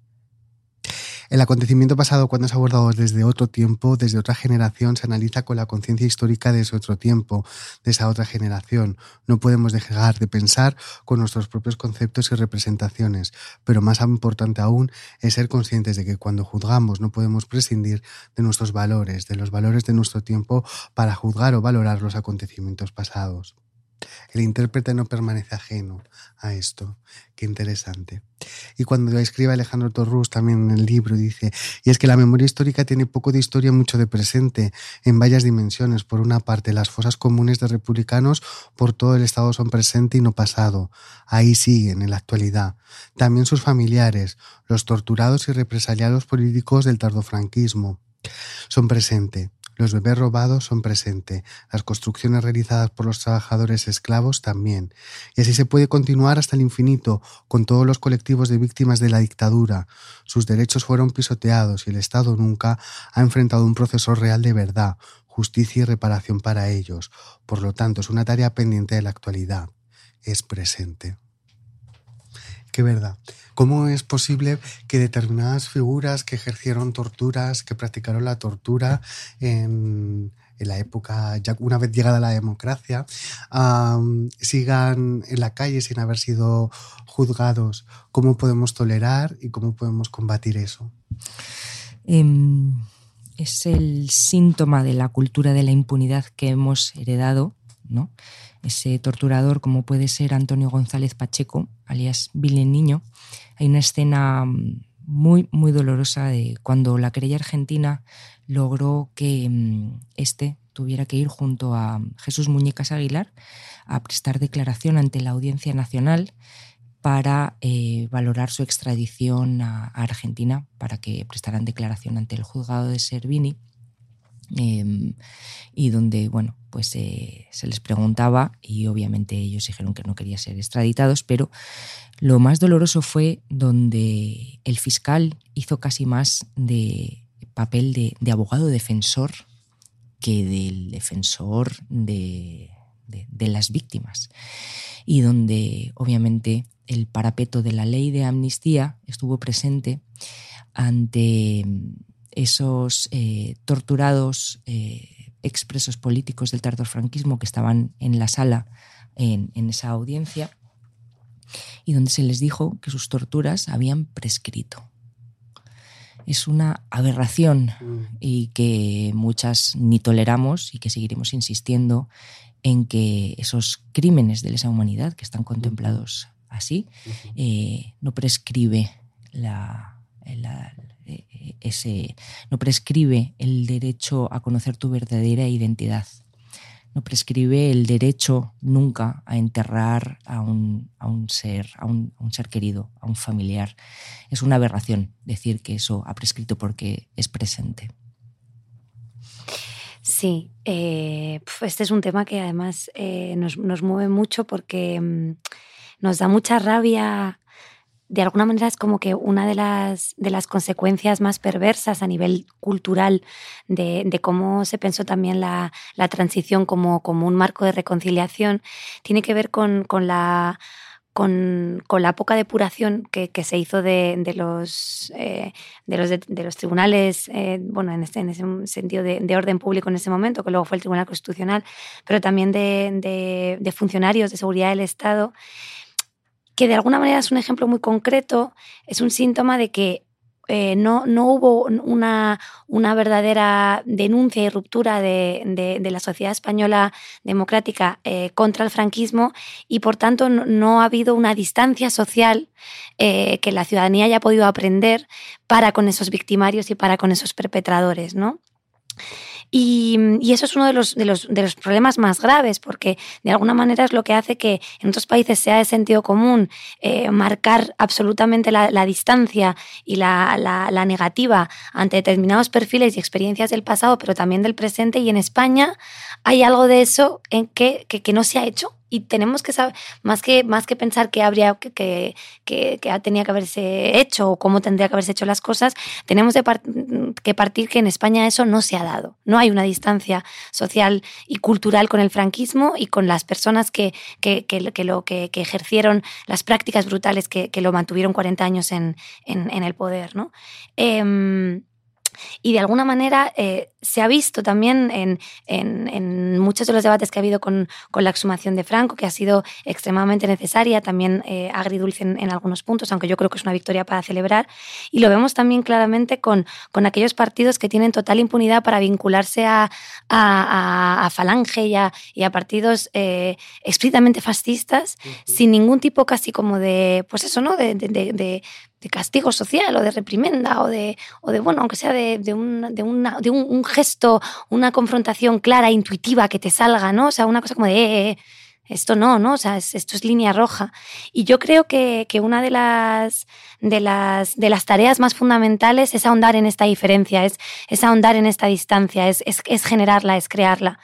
El acontecimiento pasado, cuando es abordado desde otro tiempo, desde otra generación, se analiza con la conciencia histórica de ese otro tiempo, de esa otra generación. No podemos dejar de pensar con nuestros propios conceptos y representaciones, pero más importante aún es ser conscientes de que cuando juzgamos no podemos prescindir de nuestros valores, de los valores de nuestro tiempo para juzgar o valorar los acontecimientos pasados. El intérprete no permanece ajeno a esto. Qué interesante. Y cuando lo escribe Alejandro Torrús también en el libro dice, y es que la memoria histórica tiene poco de historia, mucho de presente, en varias dimensiones. Por una parte, las fosas comunes de republicanos por todo el Estado son presente y no pasado. Ahí siguen en la actualidad. También sus familiares, los torturados y represaliados políticos del tardofranquismo, son presente. Los bebés robados son presente, las construcciones realizadas por los trabajadores esclavos también. Y así se puede continuar hasta el infinito con todos los colectivos de víctimas de la dictadura. Sus derechos fueron pisoteados y el Estado nunca ha enfrentado un proceso real de verdad, justicia y reparación para ellos. Por lo tanto, es una tarea pendiente de la actualidad. Es presente. Qué verdad. ¿Cómo es posible que determinadas figuras que ejercieron torturas, que practicaron la tortura en, en la época, ya una vez llegada la democracia, um, sigan en la calle sin haber sido juzgados? ¿Cómo podemos tolerar y cómo podemos combatir eso? Eh, es el síntoma de la cultura de la impunidad que hemos heredado, ¿no? Ese torturador, como puede ser Antonio González Pacheco, alias Billy el Niño. Hay una escena muy, muy dolorosa de cuando la querella argentina logró que este tuviera que ir junto a Jesús Muñecas Aguilar a prestar declaración ante la Audiencia Nacional para eh, valorar su extradición a, a Argentina, para que prestaran declaración ante el juzgado de Cervini. Eh, y donde, bueno, pues eh, se les preguntaba y obviamente ellos dijeron que no querían ser extraditados, pero lo más doloroso fue donde el fiscal hizo casi más de papel de, de abogado defensor que del defensor de, de, de las víctimas, y donde obviamente el parapeto de la ley de amnistía estuvo presente ante esos eh, torturados eh, expresos políticos del tardofranquismo que estaban en la sala en, en esa audiencia, y donde se les dijo que sus torturas habían prescrito. Es una aberración y que muchas ni toleramos y que seguiremos insistiendo en que esos crímenes de lesa humanidad que están contemplados así eh, no prescribe la... la Ese, no prescribe el derecho a conocer tu verdadera identidad. no prescribe el derecho nunca a enterrar a un, a un ser, a un, a un ser querido, a un familiar. Es una aberración decir que eso ha prescrito porque es presente. Sí, eh, este es un tema que además eh, nos, nos mueve mucho porque mmm, nos da mucha rabia. De alguna manera es como que una de las, de las consecuencias más perversas a nivel cultural de, de cómo se pensó también la, la transición como, como un marco de reconciliación tiene que ver con, con, la, con, con la poca depuración que, que se hizo de, de, los, eh, de, los, de, de los tribunales, eh, bueno, en, este, en ese sentido de, de orden público en ese momento, que luego fue el Tribunal Constitucional, pero también de, de, de funcionarios de seguridad del Estado, que de alguna manera es un ejemplo muy concreto, es un síntoma de que eh, no, no hubo una, una verdadera denuncia y ruptura de, de, de la sociedad española democrática eh, contra el franquismo y por tanto no, no ha habido una distancia social eh, que la ciudadanía haya podido aprender para con esos victimarios y para con esos perpetradores, ¿no? Y, y eso es uno de los, de, los, de los problemas más graves, porque de alguna manera es lo que hace que en otros países sea de sentido común eh, marcar absolutamente la, la distancia y la, la, la negativa ante determinados perfiles y experiencias del pasado, pero también del presente. Y en España hay algo de eso en que, que, que no se ha hecho. Y tenemos que saber, más que, más que pensar que habría que, que, que, que tenía que haberse hecho o cómo tendría que haberse hecho las cosas, tenemos de part, que partir que en España eso no se ha dado. No hay una distancia social y cultural con el franquismo y con las personas que, que, que, que, lo, que, que ejercieron las prácticas brutales que, que lo mantuvieron cuarenta años en, en, en el poder, ¿no? Eh, Y de alguna manera eh, se ha visto también en, en, en muchos de los debates que ha habido con, con la exhumación de Franco, que ha sido extremadamente necesaria, también eh, agridulce en, en algunos puntos, aunque yo creo que es una victoria para celebrar. Y lo vemos también claramente con, con aquellos partidos que tienen total impunidad para vincularse a, a, a, a Falange y a, y a partidos eh, explícitamente fascistas, uh-huh. sin ningún tipo casi como de, pues eso, ¿no? de, de, de, de de castigo social o de reprimenda o de, o de bueno, aunque sea de, de, una, de, una, de un, un gesto, una confrontación clara, intuitiva que te salga, ¿no? O sea, una cosa como de, eh, eh, esto no, ¿no? O sea, es, esto es línea roja. Y yo creo que, que una de las, de, las, de las tareas más fundamentales es ahondar en esta diferencia, es, es ahondar en esta distancia, es, es, es generarla, es crearla.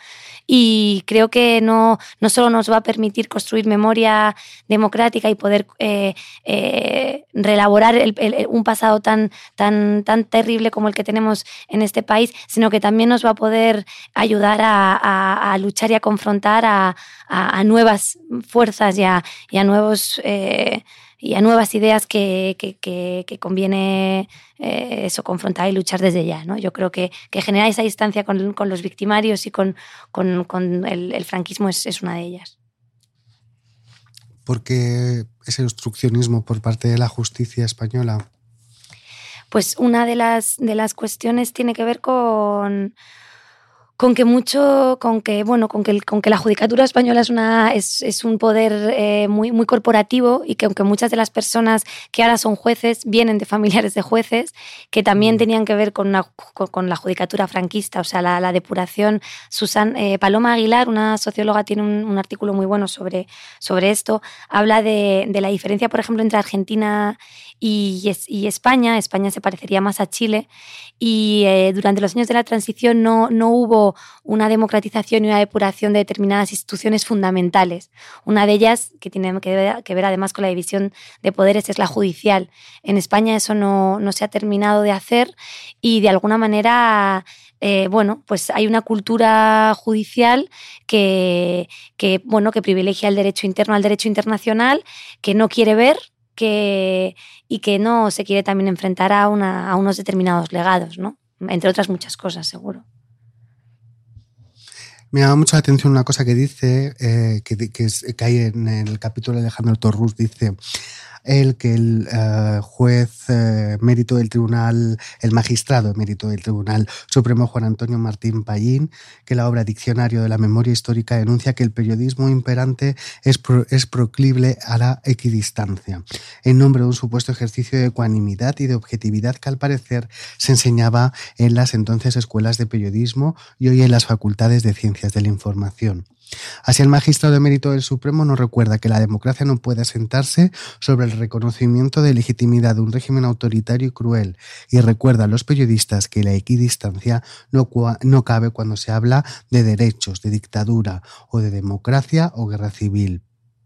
Y creo que no, no solo nos va a permitir construir memoria democrática y poder eh, eh, reelaborar el, el, un pasado tan, tan, tan terrible como el que tenemos en este país, sino que también nos va a poder ayudar a, a, a luchar y a confrontar a, a, a nuevas fuerzas y a, y a nuevos... Eh, y a nuevas ideas que, que, que, que conviene eh, eso, confrontar y luchar desde ya, ¿no? Yo creo que, que generar esa distancia con, con los victimarios y con, con, con el, el franquismo es, es una de ellas. ¿Por qué ese obstruccionismo por parte de la justicia española? Pues una de las, de las cuestiones tiene que ver con... Con que mucho, con que bueno, con que, con que la judicatura española es una es, es un poder eh, muy muy corporativo y que aunque muchas de las personas que ahora son jueces vienen de familiares de jueces que también tenían que ver con, una, con, con la judicatura franquista, o sea, la, la depuración. Susan, eh, Paloma Aguilar, una socióloga, tiene un, un artículo muy bueno sobre, sobre esto. Habla de, de la diferencia, por ejemplo, entre Argentina y, y España. España se parecería más a Chile y eh, durante los años de la transición no, no hubo una democratización y una depuración de determinadas instituciones fundamentales. Una de ellas, que tiene que ver, que ver además con la división de poderes, es la judicial. En España eso no, no se ha terminado de hacer y de alguna manera... Eh, bueno, pues hay una cultura judicial que, que, bueno, que privilegia el derecho interno al derecho internacional, que no quiere ver que, y que no se quiere también enfrentar a, una, a unos determinados legados, ¿no? Entre otras muchas cosas, seguro. Me llama mucho la atención una cosa que dice, eh, que, que, es, que hay en el capítulo de Alejandro Torrús, dice: el que el eh, juez eh, mérito del tribunal, el magistrado mérito del Tribunal Supremo Juan Antonio Martín Pallín, que la obra Diccionario de la Memoria Histórica denuncia que el periodismo imperante es, pro, es proclive a la equidistancia, en nombre de un supuesto ejercicio de ecuanimidad y de objetividad que al parecer se enseñaba en las entonces escuelas de periodismo y hoy en las facultades de Ciencias de la Información. Así, el magistrado de mérito del Supremo nos recuerda que la democracia no puede asentarse sobre el reconocimiento de legitimidad de un régimen autoritario y cruel, y recuerda a los periodistas que la equidistancia no, no cabe cuando se habla de derechos, de dictadura o de democracia o guerra civil.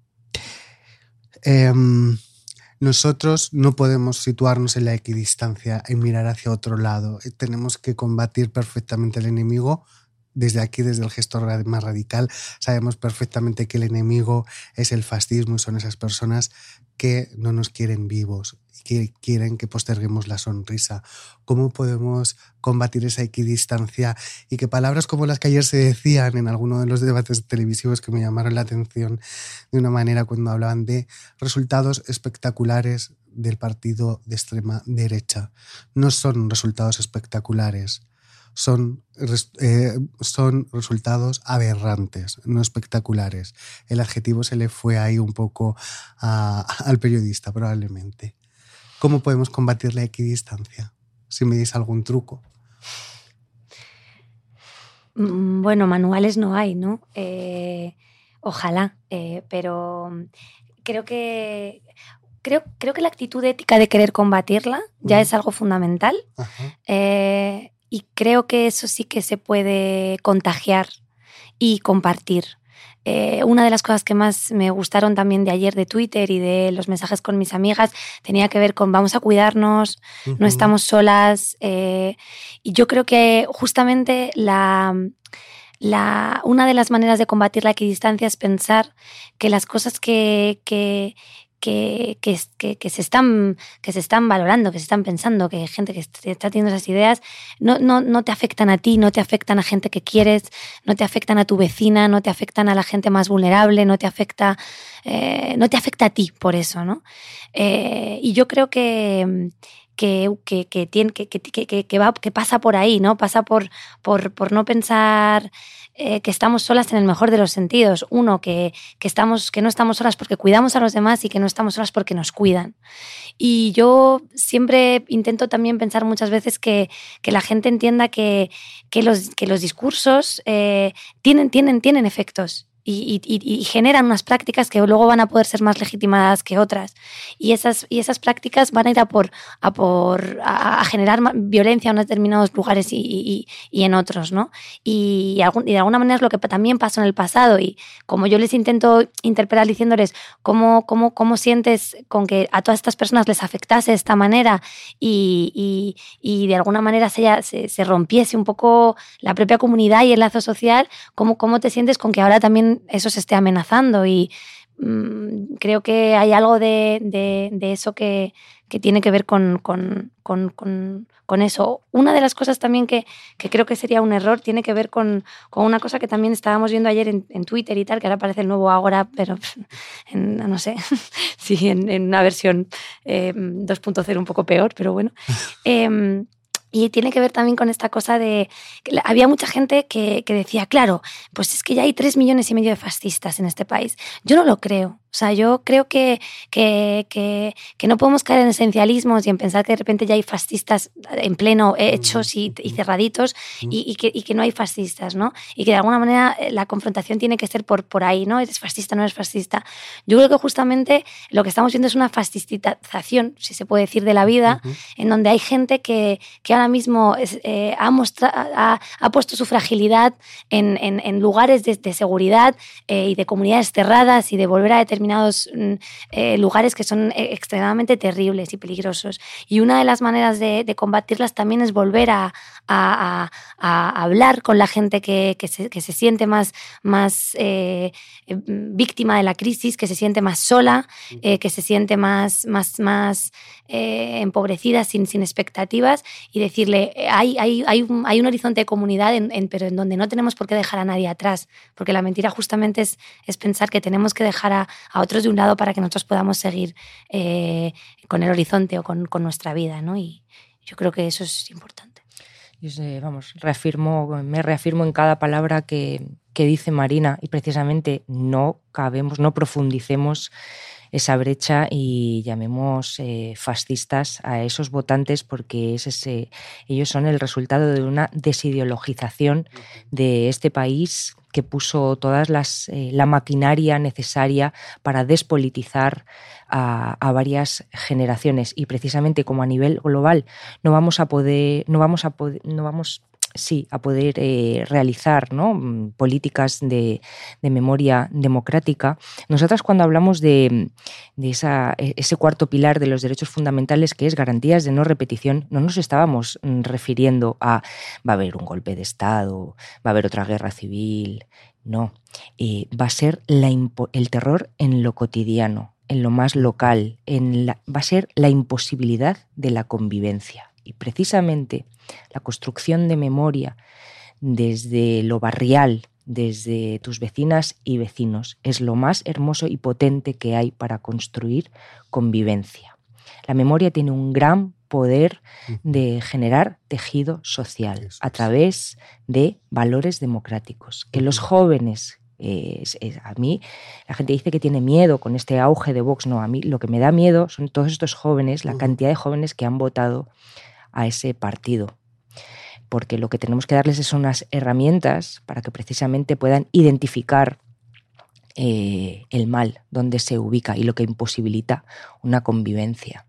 Eh, nosotros no podemos situarnos en la equidistancia y mirar hacia otro lado. Tenemos que combatir perfectamente al enemigo. Desde aquí, desde el gesto más radical, sabemos perfectamente que el enemigo es el fascismo y son esas personas que no nos quieren vivos, que quieren que posterguemos la sonrisa. ¿Cómo podemos combatir esa equidistancia? Y que palabras como las que ayer se decían en alguno de los debates televisivos que me llamaron la atención de una manera cuando hablaban de resultados espectaculares del partido de extrema derecha. No son resultados espectaculares. Son, eh, son resultados aberrantes, no espectaculares. El adjetivo se le fue ahí un poco a, al periodista, probablemente. ¿Cómo podemos combatir la equidistancia? Si me dis algún truco. Bueno, manuales no hay, ¿no? Eh, ojalá, eh, pero creo que... Creo, creo que la actitud ética de querer combatirla ya uh-huh. es algo fundamental. Uh-huh. Eh, Y creo que eso sí que se puede contagiar y compartir. Eh, una de las cosas que más me gustaron también de ayer de Twitter y de los mensajes con mis amigas tenía que ver con vamos a cuidarnos, uh-huh. no estamos solas. Eh, y yo creo que justamente la, la, una de las maneras de combatir la equidistancia es pensar que las cosas que... que Que, que, que, que, se están, que se están valorando, que se están pensando, que hay gente que está teniendo esas ideas, no, no, no te afectan a ti, no te afectan a gente que quieres, no te afectan a tu vecina, no te afectan a la gente más vulnerable, no te afecta, eh, no te afecta a ti por eso, ¿no? Eh, y yo creo que... Que, que, que, tiene, que, que, que, que, va, que pasa por ahí, ¿no? Pasa por, por, por no pensar eh, que estamos solas en el mejor de los sentidos. Uno, que, que, estamos, que no estamos solas porque cuidamos a los demás y que no estamos solas porque nos cuidan. Y yo siempre intento también pensar muchas veces que, que la gente entienda que, que, los, que los discursos eh, tienen, tienen, tienen efectos. Y, y, y generan unas prácticas que luego van a poder ser más legitimadas que otras. Y esas, y esas prácticas van a ir a por, a, por, a, a generar violencia en determinados lugares y, y, y en otros, ¿no? Y, y de alguna manera es lo que también pasó en el pasado. Y como yo les intento interpretar diciéndoles cómo, cómo, cómo sientes con que a todas estas personas les afectase de esta manera y, y, y de alguna manera se, se, se rompiese un poco la propia comunidad y el lazo social, cómo, cómo te sientes con que ahora también eso se esté amenazando. Y mmm, creo que hay algo de, de, de eso que, que tiene que ver con, con, con, con, con eso. Una de las cosas también que, que creo que sería un error tiene que ver con, con una cosa que también estábamos viendo ayer en, en Twitter y tal, que ahora parece el nuevo Ágora, pero en, no sé, sí, en, en una versión eh, dos punto cero un poco peor, pero bueno. Eh, Y tiene que ver también con esta cosa de... Que había mucha gente que, que decía, claro, pues es que ya hay tres millones y medio de fascistas en este país. Yo no lo creo. O sea, yo creo que, que, que, que no podemos caer en esencialismos y en pensar que de repente ya hay fascistas en pleno hechos y, y cerraditos y, y, que, y que no hay fascistas, ¿no? Y que de alguna manera la confrontación tiene que ser por, por ahí, ¿no? ¿Eres fascista o no eres fascista? Yo creo que justamente lo que estamos viendo es una fascistización, si se puede decir, de la vida, uh-huh. en donde hay gente que, que ahora mismo es, eh, ha, mostra, ha, ha puesto su fragilidad en, en, en lugares de, de seguridad eh, y de comunidades cerradas y de volver a determinados eh, lugares que son extremadamente terribles y peligrosos. Y una de las maneras de, de combatirlas también es volver a, a, a, a hablar con la gente que, que, se, que se siente más, más eh, víctima de la crisis, que se siente más sola, eh, que se siente más, más, más eh, empobrecida, sin, sin expectativas, y decirle, hay, hay, hay, un, hay un horizonte de comunidad, en, en, pero en donde no tenemos por qué dejar a nadie atrás, porque la mentira justamente es, es pensar que tenemos que dejar a a otros de un lado para que nosotros podamos seguir eh, con el horizonte o con, con nuestra vida, ¿no? Y yo creo que eso es importante. Yo sé, vamos, reafirmo, me reafirmo en cada palabra que, que dice Marina, y precisamente no cabemos, no profundicemos esa brecha y llamemos eh, fascistas a esos votantes, porque es ese, ellos son el resultado de una desideologización de este país que puso todas las eh, la maquinaria necesaria para despolitizar a, a varias generaciones, y precisamente como a nivel global no vamos a poder no vamos a poder no vamos sí a poder eh, realizar, ¿no?, políticas de, de memoria democrática. Nosotras, cuando hablamos de, de esa, ese cuarto pilar de los derechos fundamentales, que es garantías de no repetición, no nos estábamos refiriendo a va a haber un golpe de Estado, va a haber otra guerra civil. No, eh, va a ser la impo- el terror en lo cotidiano, en lo más local, en la, va a ser la imposibilidad de la convivencia. Y precisamente la construcción de memoria desde lo barrial, desde tus vecinas y vecinos, es lo más hermoso y potente que hay para construir convivencia. La memoria tiene un gran poder de generar tejido social a través de valores democráticos. Que los jóvenes, eh, es, es, a mí la gente dice que tiene miedo con este auge de Vox. No, a mí lo que me da miedo son todos estos jóvenes, la cantidad de jóvenes que han votado a ese partido, porque lo que tenemos que darles son unas herramientas para que precisamente puedan identificar eh, el mal, donde se ubica y lo que imposibilita una convivencia.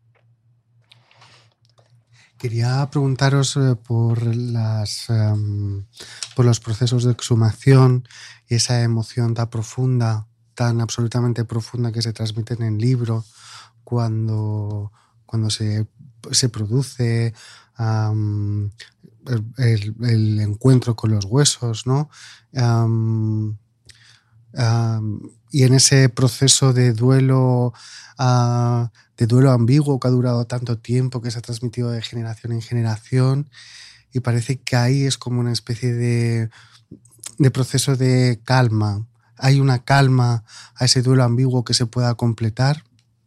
Quería preguntaros eh, por, las, um, por los procesos de exhumación y esa emoción tan profunda, tan absolutamente profunda que se transmite en el libro cuando, cuando se, se produce um, el, el, el encuentro con los huesos, ¿no? Um, um, y en ese proceso de duelo... Uh, de duelo ambiguo que ha durado tanto tiempo, que se ha transmitido de generación en generación, y parece que ahí es como una especie de, de proceso de calma. ¿Hay una calma a ese duelo ambiguo que se pueda completar?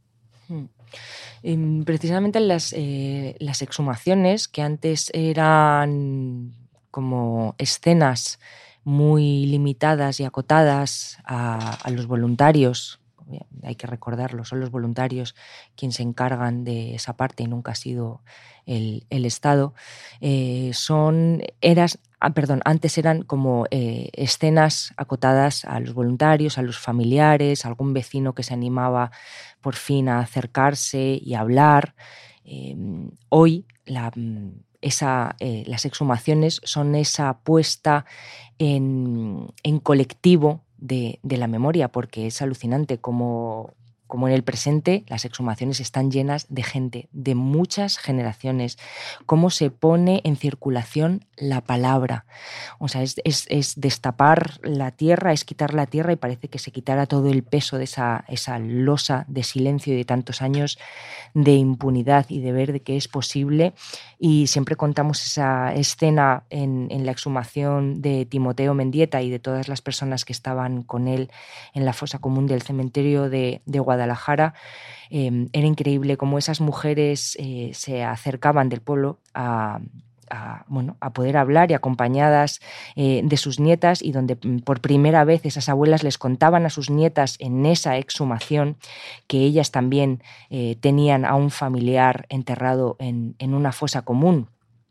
Hmm. Precisamente las, eh, las exhumaciones, que antes eran como escenas muy limitadas y acotadas a, a los voluntarios, hay que recordarlo, son los voluntarios quienes se encargan de esa parte y nunca ha sido el, el Estado, eh, son eras, ah, perdón, antes eran como eh, escenas acotadas a los voluntarios, a los familiares, a algún vecino que se animaba por fin a acercarse y a hablar. Eh, hoy la, esa, eh, las exhumaciones son esa puesta en, en colectivo De, de la memoria, porque es alucinante como, como en el presente las exhumaciones están llenas de gente de muchas generaciones, cómo se pone en circulación la palabra. O sea, es, es, es destapar la tierra, es quitar la tierra, y parece que se quitara todo el peso de esa, esa losa de silencio y de tantos años de impunidad y de ver de que es posible. Y siempre contamos esa escena en, en la exhumación de Timoteo Mendieta y de todas las personas que estaban con él en la fosa común del cementerio de, de Guadalajara. Eh, era increíble cómo esas mujeres eh, se acercaban del pueblo a, a, bueno, a poder hablar, y acompañadas eh, de sus nietas, y donde por primera vez esas abuelas les contaban a sus nietas en esa exhumación que ellas también eh, tenían a un familiar enterrado en, en una fosa común.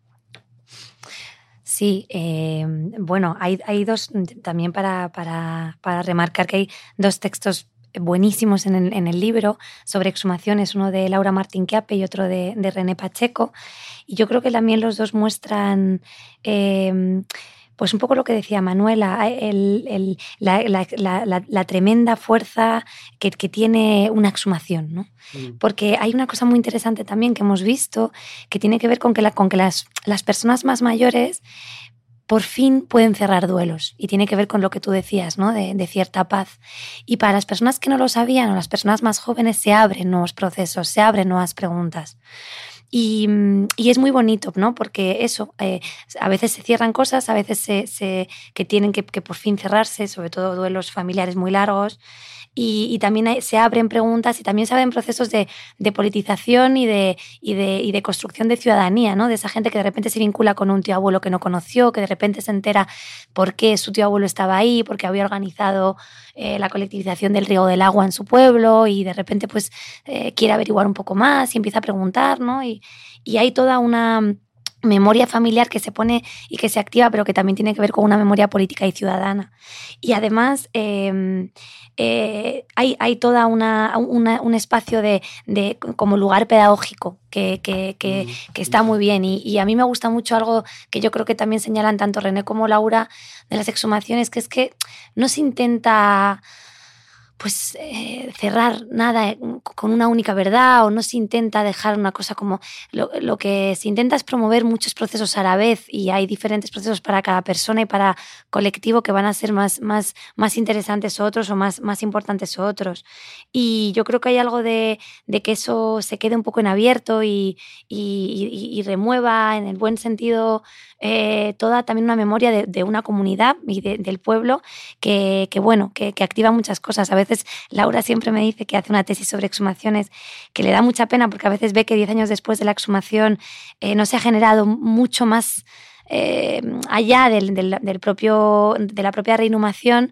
Sí, eh, bueno, hay, hay dos, también para, para, para remarcar que hay dos textos buenísimos en el, en el libro sobre exhumaciones, uno de Laura Martín Chiappe y otro de, de René Pacheco, y yo creo que también los dos muestran eh, pues un poco lo que decía Manuela, el, el, la, la, la, la, la tremenda fuerza que, que tiene una exhumación, ¿no? Mm. Porque hay una cosa muy interesante también que hemos visto, que tiene que ver con que, la, con que las, las personas más mayores por fin pueden cerrar duelos, y tiene que ver con lo que tú decías, ¿no? De, de cierta paz. Y para las personas que no lo sabían, o las personas más jóvenes, se abren nuevos procesos, se abren nuevas preguntas. Y, y es muy bonito, ¿no? Porque eso, eh, a veces se cierran cosas, a veces se, se, que tienen que, que por fin cerrarse, sobre todo duelos familiares muy largos. Y, y también hay, se abren preguntas y también se abren procesos de, de politización y de, y, de, y de construcción de ciudadanía, ¿no? De esa gente que de repente se vincula con un tío abuelo que no conoció, que de repente se entera por qué su tío abuelo estaba ahí, porque había organizado eh, la colectivización del riego del agua en su pueblo y de repente pues eh, quiere averiguar un poco más y empieza a preguntar, ¿no? Y, y hay toda una memoria familiar que se pone y que se activa, pero que también tiene que ver con una memoria política y ciudadana. Y además eh, eh, hay, hay toda una, una un espacio de, de como lugar pedagógico que, que, que, que está muy bien. Y, y a mí me gusta mucho algo que yo creo que también señalan tanto René como Laura de las exhumaciones, que es que no se intenta pues eh, cerrar nada con una única verdad o no se intenta dejar una cosa como... Lo, lo que se intenta es promover muchos procesos a la vez y hay diferentes procesos para cada persona y para colectivo que van a ser más, más, más interesantes otros o más, más importantes otros. Y yo creo que hay algo de, de que eso se quede un poco en abierto y, y, y, y remueva en el buen sentido eh, toda también una memoria de, de una comunidad y de, del pueblo que, que bueno, que, que activa muchas cosas. A veces Laura siempre me dice que hace una tesis sobre exhumaciones que le da mucha pena porque a veces ve que diez años después de la exhumación eh, no se ha generado mucho más eh, allá del, del, del propio, de la propia reinhumación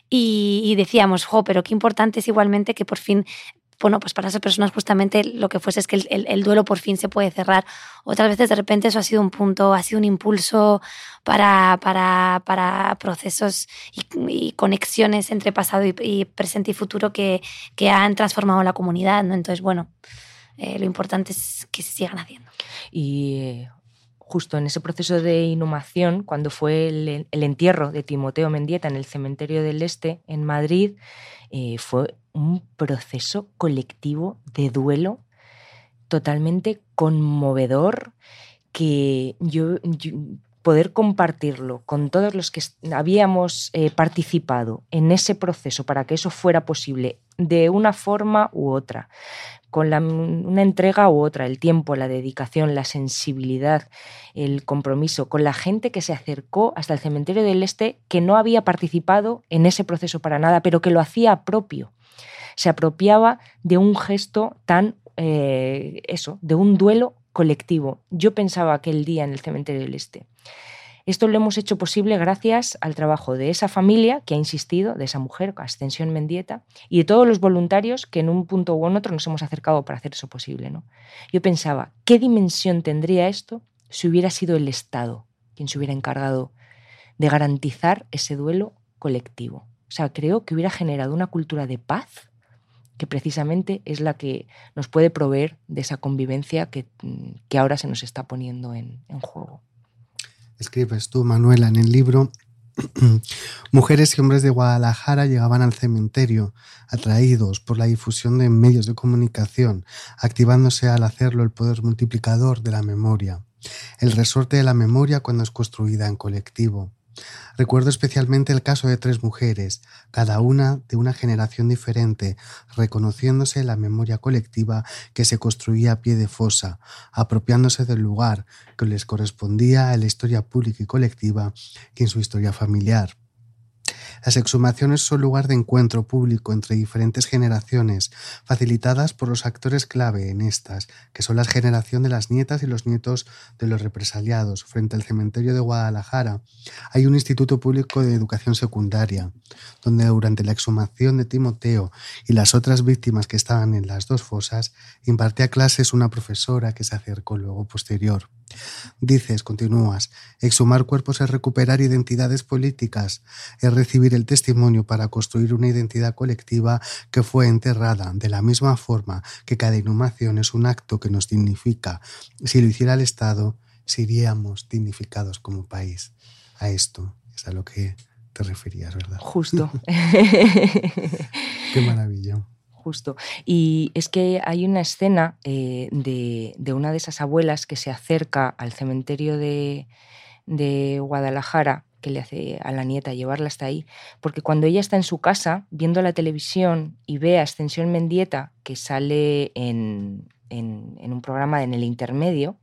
y, y decíamos, jo, pero qué importante es igualmente que por fin... Bueno, pues para esas personas justamente lo que fuese es que el, el, el duelo por fin se puede cerrar. Otras veces de repente eso ha sido un punto, ha sido un impulso para, para, para procesos y, y conexiones entre pasado y, y presente y futuro que, que han transformado la comunidad, ¿no? Entonces, bueno, eh, lo importante es que se sigan haciendo. Y eh, justo en ese proceso de inhumación, cuando fue el, el entierro de Timoteo Mendieta en el Cementerio del Este, en Madrid, eh, fue un proceso colectivo de duelo totalmente conmovedor que yo, yo poder compartirlo con todos los que habíamos eh, participado en ese proceso para que eso fuera posible de una forma u otra, con la, una entrega u otra, el tiempo, la dedicación, la sensibilidad, el compromiso, con la gente que se acercó hasta el Cementerio del Este, que no había participado en ese proceso para nada, pero que lo hacía propio. Se apropiaba de un gesto tan, eh, eso, de un duelo colectivo. Yo pensaba aquel día en el Cementerio del Este. Esto lo hemos hecho posible gracias al trabajo de esa familia que ha insistido, de esa mujer, Ascensión Mendieta, y de todos los voluntarios que en un punto u en otro nos hemos acercado para hacer eso posible, ¿no? Yo pensaba, ¿qué dimensión tendría esto si hubiera sido el Estado quien se hubiera encargado de garantizar ese duelo colectivo? O sea, creo que hubiera generado una cultura de paz que precisamente es la que nos puede proveer de esa convivencia que, que ahora se nos está poniendo en, en juego. Escribes tú, Manuela, en el libro: mujeres y hombres de Guadalajara llegaban al cementerio atraídos por la difusión de medios de comunicación, activándose al hacerlo el poder multiplicador de la memoria, el resorte de la memoria cuando es construida en colectivo. Recuerdo especialmente el caso de tres mujeres, cada una de una generación diferente, reconociéndose la memoria colectiva que se construía a pie de fosa, apropiándose del lugar que les correspondía en la historia pública y colectiva y en su historia familiar. Las exhumaciones son lugar de encuentro público entre diferentes generaciones, facilitadas por los actores clave en estas, que son la generación de las nietas y los nietos de los represaliados. Frente al cementerio de Guadalajara hay un instituto público de educación secundaria, donde durante la exhumación de Timoteo y las otras víctimas que estaban en las dos fosas, impartía clases una profesora que se acercó luego posterior. Dices, continúas, exhumar cuerpos es recuperar identidades políticas, es recibir el testimonio para construir una identidad colectiva que fue enterrada, de la misma forma que cada inhumación es un acto que nos dignifica. Si lo hiciera el Estado, seríamos dignificados como país. A esto es a lo que te referías, ¿verdad? Justo. Qué maravilla. Justo. Y es que hay una escena eh, de, de una de esas abuelas que se acerca al cementerio de, de Guadalajara, que le hace a la nieta llevarla hasta ahí, porque cuando ella está en su casa viendo la televisión y ve a Ascensión Mendieta, que sale en, en, en un programa en el intermedio,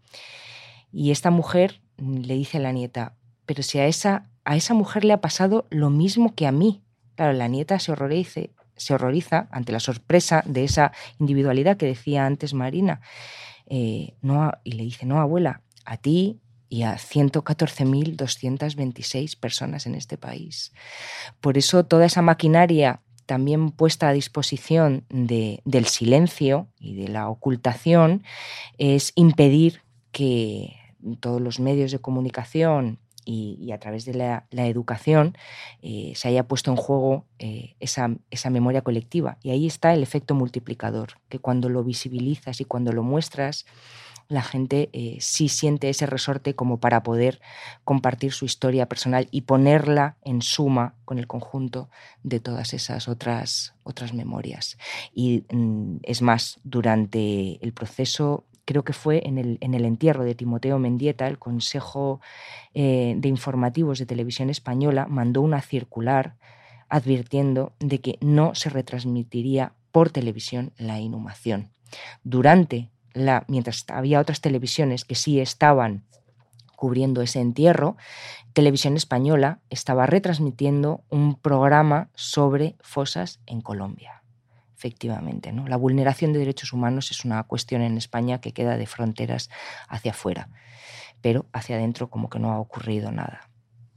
y esta mujer le dice a la nieta, pero si a esa, a esa mujer le ha pasado lo mismo que a mí. Claro, la nieta se horroriza, se horroriza ante la sorpresa de esa individualidad que decía antes Marina, eh, no, y le dice, no, abuela, a ti y a ciento catorce mil doscientas veintiséis personas en este país. Por eso toda esa maquinaria también puesta a disposición de, del silencio y de la ocultación es impedir que todos los medios de comunicación y, y a través de la, la educación eh, se haya puesto en juego eh, esa, esa memoria colectiva. Y ahí está el efecto multiplicador, que cuando lo visibilizas y cuando lo muestras, la gente eh, sí siente ese resorte como para poder compartir su historia personal y ponerla en suma con el conjunto de todas esas otras, otras memorias. Y mm, es más, durante el proceso, creo que fue en el, en el entierro de Timoteo Mendieta, el Consejo eh, de Informativos de Televisión Española mandó una circular advirtiendo de que no se retransmitiría por televisión la inhumación. Durante La, mientras había otras televisiones que sí estaban cubriendo ese entierro, Televisión Española estaba retransmitiendo un programa sobre fosas en Colombia. Efectivamente, ¿no? La vulneración de derechos humanos es una cuestión en España que queda de fronteras hacia afuera, pero hacia adentro como que no ha ocurrido nada.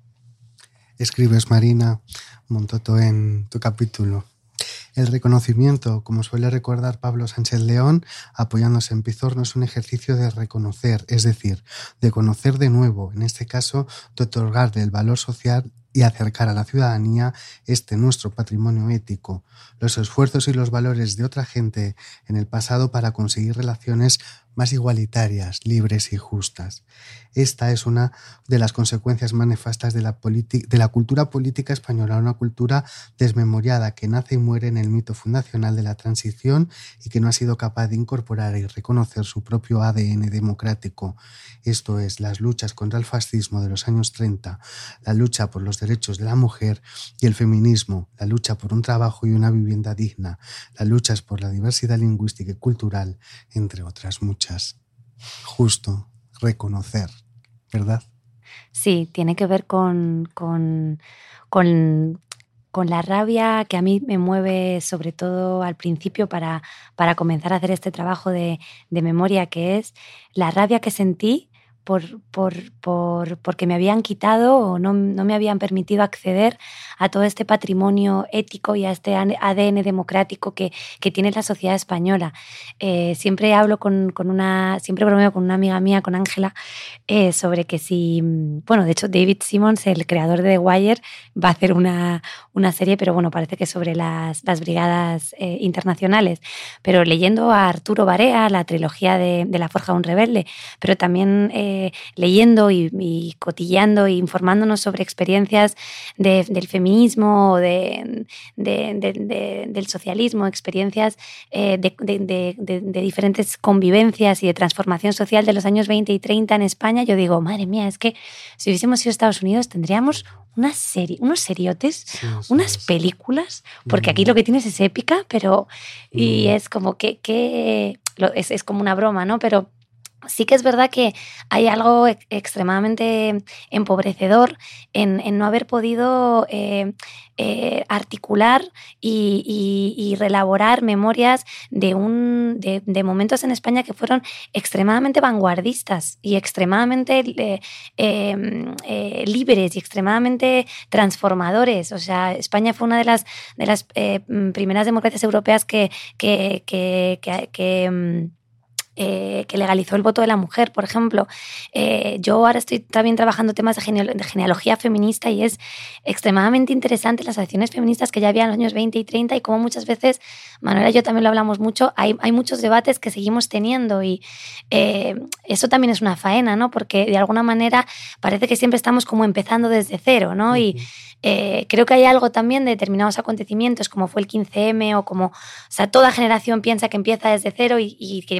Escribes, Marina Montoto, en tu capítulo: el reconocimiento, como suele recordar Pablo Sánchez León, apoyándose en Pizorno, es un ejercicio de reconocer, es decir, de conocer de nuevo, en este caso, de otorgarle el valor social y acercar a la ciudadanía este nuestro patrimonio ético, los esfuerzos y los valores de otra gente en el pasado para conseguir relaciones más igualitarias, libres y justas. Esta es una de las consecuencias más nefastas de la, politi- de la cultura política española, una cultura desmemoriada que nace y muere en el mito fundacional de la transición y que no ha sido capaz de incorporar y reconocer su propio A D N democrático. Esto es, las luchas contra el fascismo de los años treinta, la lucha por los derechos de la mujer y el feminismo, la lucha por un trabajo y una vivienda digna, las luchas por la diversidad lingüística y cultural, entre otras muchas. Justo reconocer, ¿verdad? Sí, tiene que ver con, con, con, con la rabia que a mí me mueve, sobre todo al principio, para, para comenzar a hacer este trabajo de, de memoria, que es la rabia que sentí por, por, por, porque me habían quitado o no, no me habían permitido acceder a todo este patrimonio ético y a este A D N democrático que, que tiene la sociedad española. Eh, siempre hablo con, con una, siempre bromeo con una amiga mía, con Ángela, eh, sobre que si, bueno, de hecho David Simmons, el creador de The Wire, va a hacer una, una serie, pero bueno, parece que sobre las, las brigadas eh, internacionales. Pero leyendo a Arturo Barea, la trilogía de, de La Forja de un Rebelde, pero también eh, leyendo y, y cotilleando e informándonos sobre experiencias de, del feminismo, de, de, de, de, del socialismo, experiencias eh, de, de, de, de, de diferentes convivencias y de transformación social de los años veinte y treinta en España, yo digo, madre mía, es que si hubiésemos sido Estados Unidos tendríamos una serie, unos seriotes, sí, sí, unas sí. películas, porque aquí lo que tienes es épica, pero mm. y es como que, que es, es como una broma, ¿no? Pero sí que es verdad que hay algo extremadamente empobrecedor en, en no haber podido eh, eh, articular y, y, y reelaborar memorias de, un, de, de momentos en España que fueron extremadamente vanguardistas y extremadamente eh, eh, eh, libres y extremadamente transformadores. O sea, España fue una de las, de las eh, primeras democracias europeas que... que, que, que, que Eh, que legalizó el voto de la mujer, por ejemplo. Eh, yo ahora estoy también trabajando temas de, geneal- de genealogía feminista y es extremadamente interesante las acciones feministas que ya había en los años veinte y treinta y como muchas veces, Manuela y yo también lo hablamos mucho, hay, hay muchos debates que seguimos teniendo y eh, eso también es una faena, ¿no? Porque de alguna manera parece que siempre estamos como empezando desde cero, ¿no? Uh-huh. Y eh, creo que hay algo también de determinados acontecimientos como fue el quince eme o como, o sea, toda generación piensa que empieza desde cero y, y que va a cambiar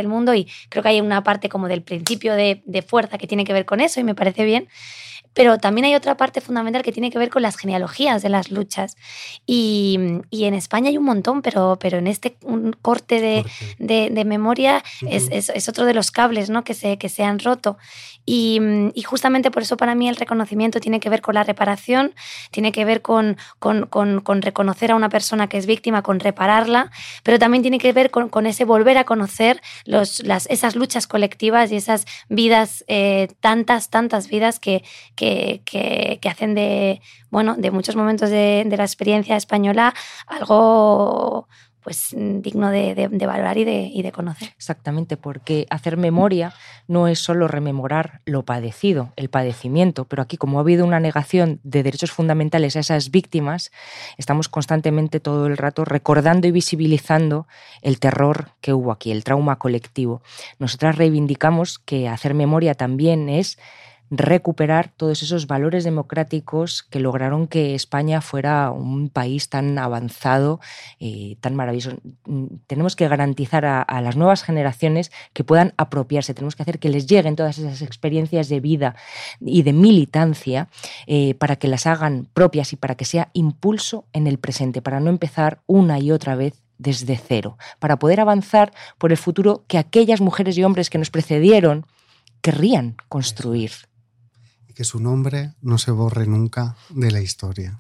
el mundo, y creo que hay una parte como del principio de, de fuerza que tiene que ver con eso y me parece bien. Pero también hay otra parte fundamental que tiene que ver con las genealogías de las luchas. Y, y en España hay un montón, pero, pero en este un corte de, de, de memoria uh-huh. es, es, es otro de los cables, ¿no? que, se, que se han roto. Y, y justamente por eso para mí el reconocimiento tiene que ver con la reparación, tiene que ver con, con, con, con reconocer a una persona que es víctima, con repararla, pero también tiene que ver con, con ese volver a conocer los, las, esas luchas colectivas y esas vidas, eh, tantas, tantas vidas que Que, que, que hacen de, bueno, de muchos momentos de, de la experiencia española algo pues, digno de, de, de valorar y de, y de conocer. Exactamente, porque hacer memoria no es solo rememorar lo padecido, el padecimiento, pero aquí, como ha habido una negación de derechos fundamentales a esas víctimas, estamos constantemente todo el rato recordando y visibilizando el terror que hubo aquí, el trauma colectivo. Nosotras reivindicamos que hacer memoria también es recuperar todos esos valores democráticos que lograron que España fuera un país tan avanzado, eh, tan maravilloso. Tenemos que garantizar a, a las nuevas generaciones que puedan apropiarse, tenemos que hacer que les lleguen todas esas experiencias de vida y de militancia eh, para que las hagan propias y para que sea impulso en el presente, para no empezar una y otra vez desde cero, para poder avanzar por el futuro que aquellas mujeres y hombres que nos precedieron querrían construir. Y que su nombre no se borre nunca de la historia.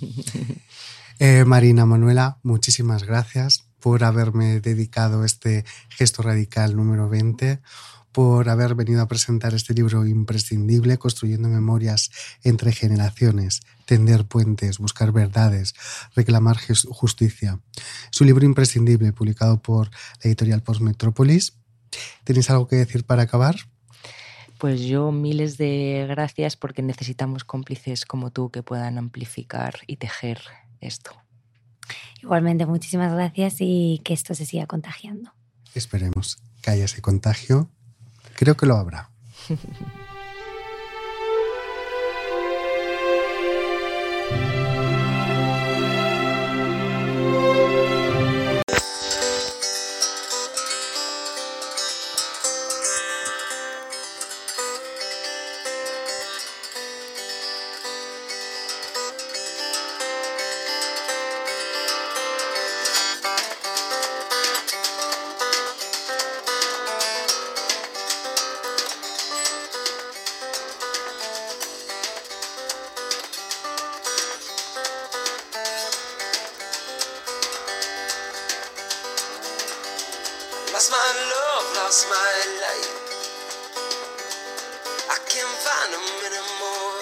eh, Marina, Manuela, muchísimas gracias por haberme dedicado este gesto radical número veinte, por haber venido a presentar este libro imprescindible, Construyendo Memorias entre Generaciones, tender puentes, buscar verdades, reclamar justicia. Es un libro imprescindible, publicado por la editorial Postmetrópolis. ¿Tenéis algo que decir para acabar? Pues yo miles de gracias, porque necesitamos cómplices como tú que puedan amplificar y tejer esto. Igualmente, muchísimas gracias y que esto se siga contagiando. Esperemos que haya ese contagio. Creo que lo habrá. Lost my love, lost my life. I can't find them anymore.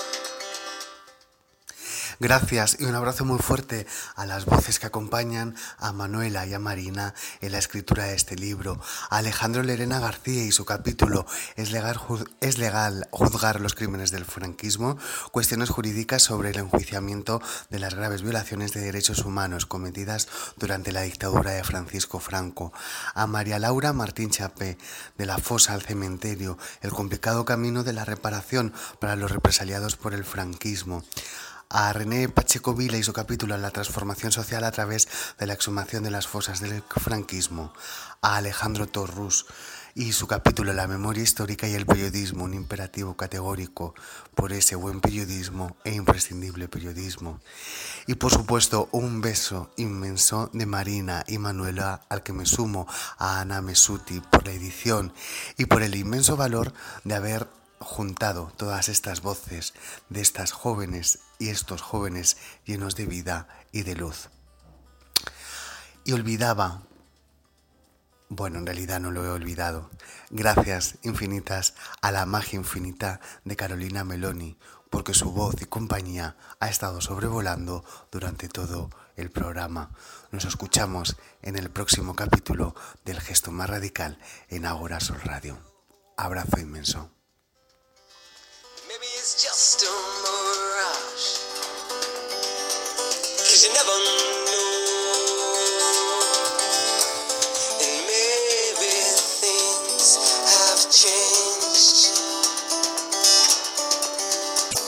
Gracias y un abrazo muy fuerte a las voces que acompañan a Manuela y a Marina en la escritura de este libro, a Alejandro Lerena García y su capítulo ¿Es legal, ¿Es legal juzgar los crímenes del franquismo? Cuestiones jurídicas sobre el enjuiciamiento de las graves violaciones de derechos humanos cometidas durante la dictadura de Francisco Franco, a María Laura Martín Chapé, de la fosa al cementerio, el complicado camino de la reparación para los represaliados por el franquismo, a René Pacheco Vila y su capítulo La transformación social a través de la exhumación de las fosas del franquismo, a Alejandro Torrús y su capítulo La memoria histórica y el periodismo, un imperativo categórico por ese buen periodismo e imprescindible periodismo. Y por supuesto un beso inmenso de Marina y Manuela, al que me sumo, a Ana Mesuti por la edición y por el inmenso valor de haber juntado todas estas voces de estas jóvenes y estos jóvenes llenos de vida y de luz. Y olvidaba, bueno, en realidad no lo he olvidado, gracias infinitas a la magia infinita de Carolina Meloni, porque su voz y compañía ha estado sobrevolando durante todo el programa. Nos escuchamos en el próximo capítulo del Gesto Más Radical en Agora Sol Radio. Abrazo inmenso. Maybe it's just a mirage, 'cause you never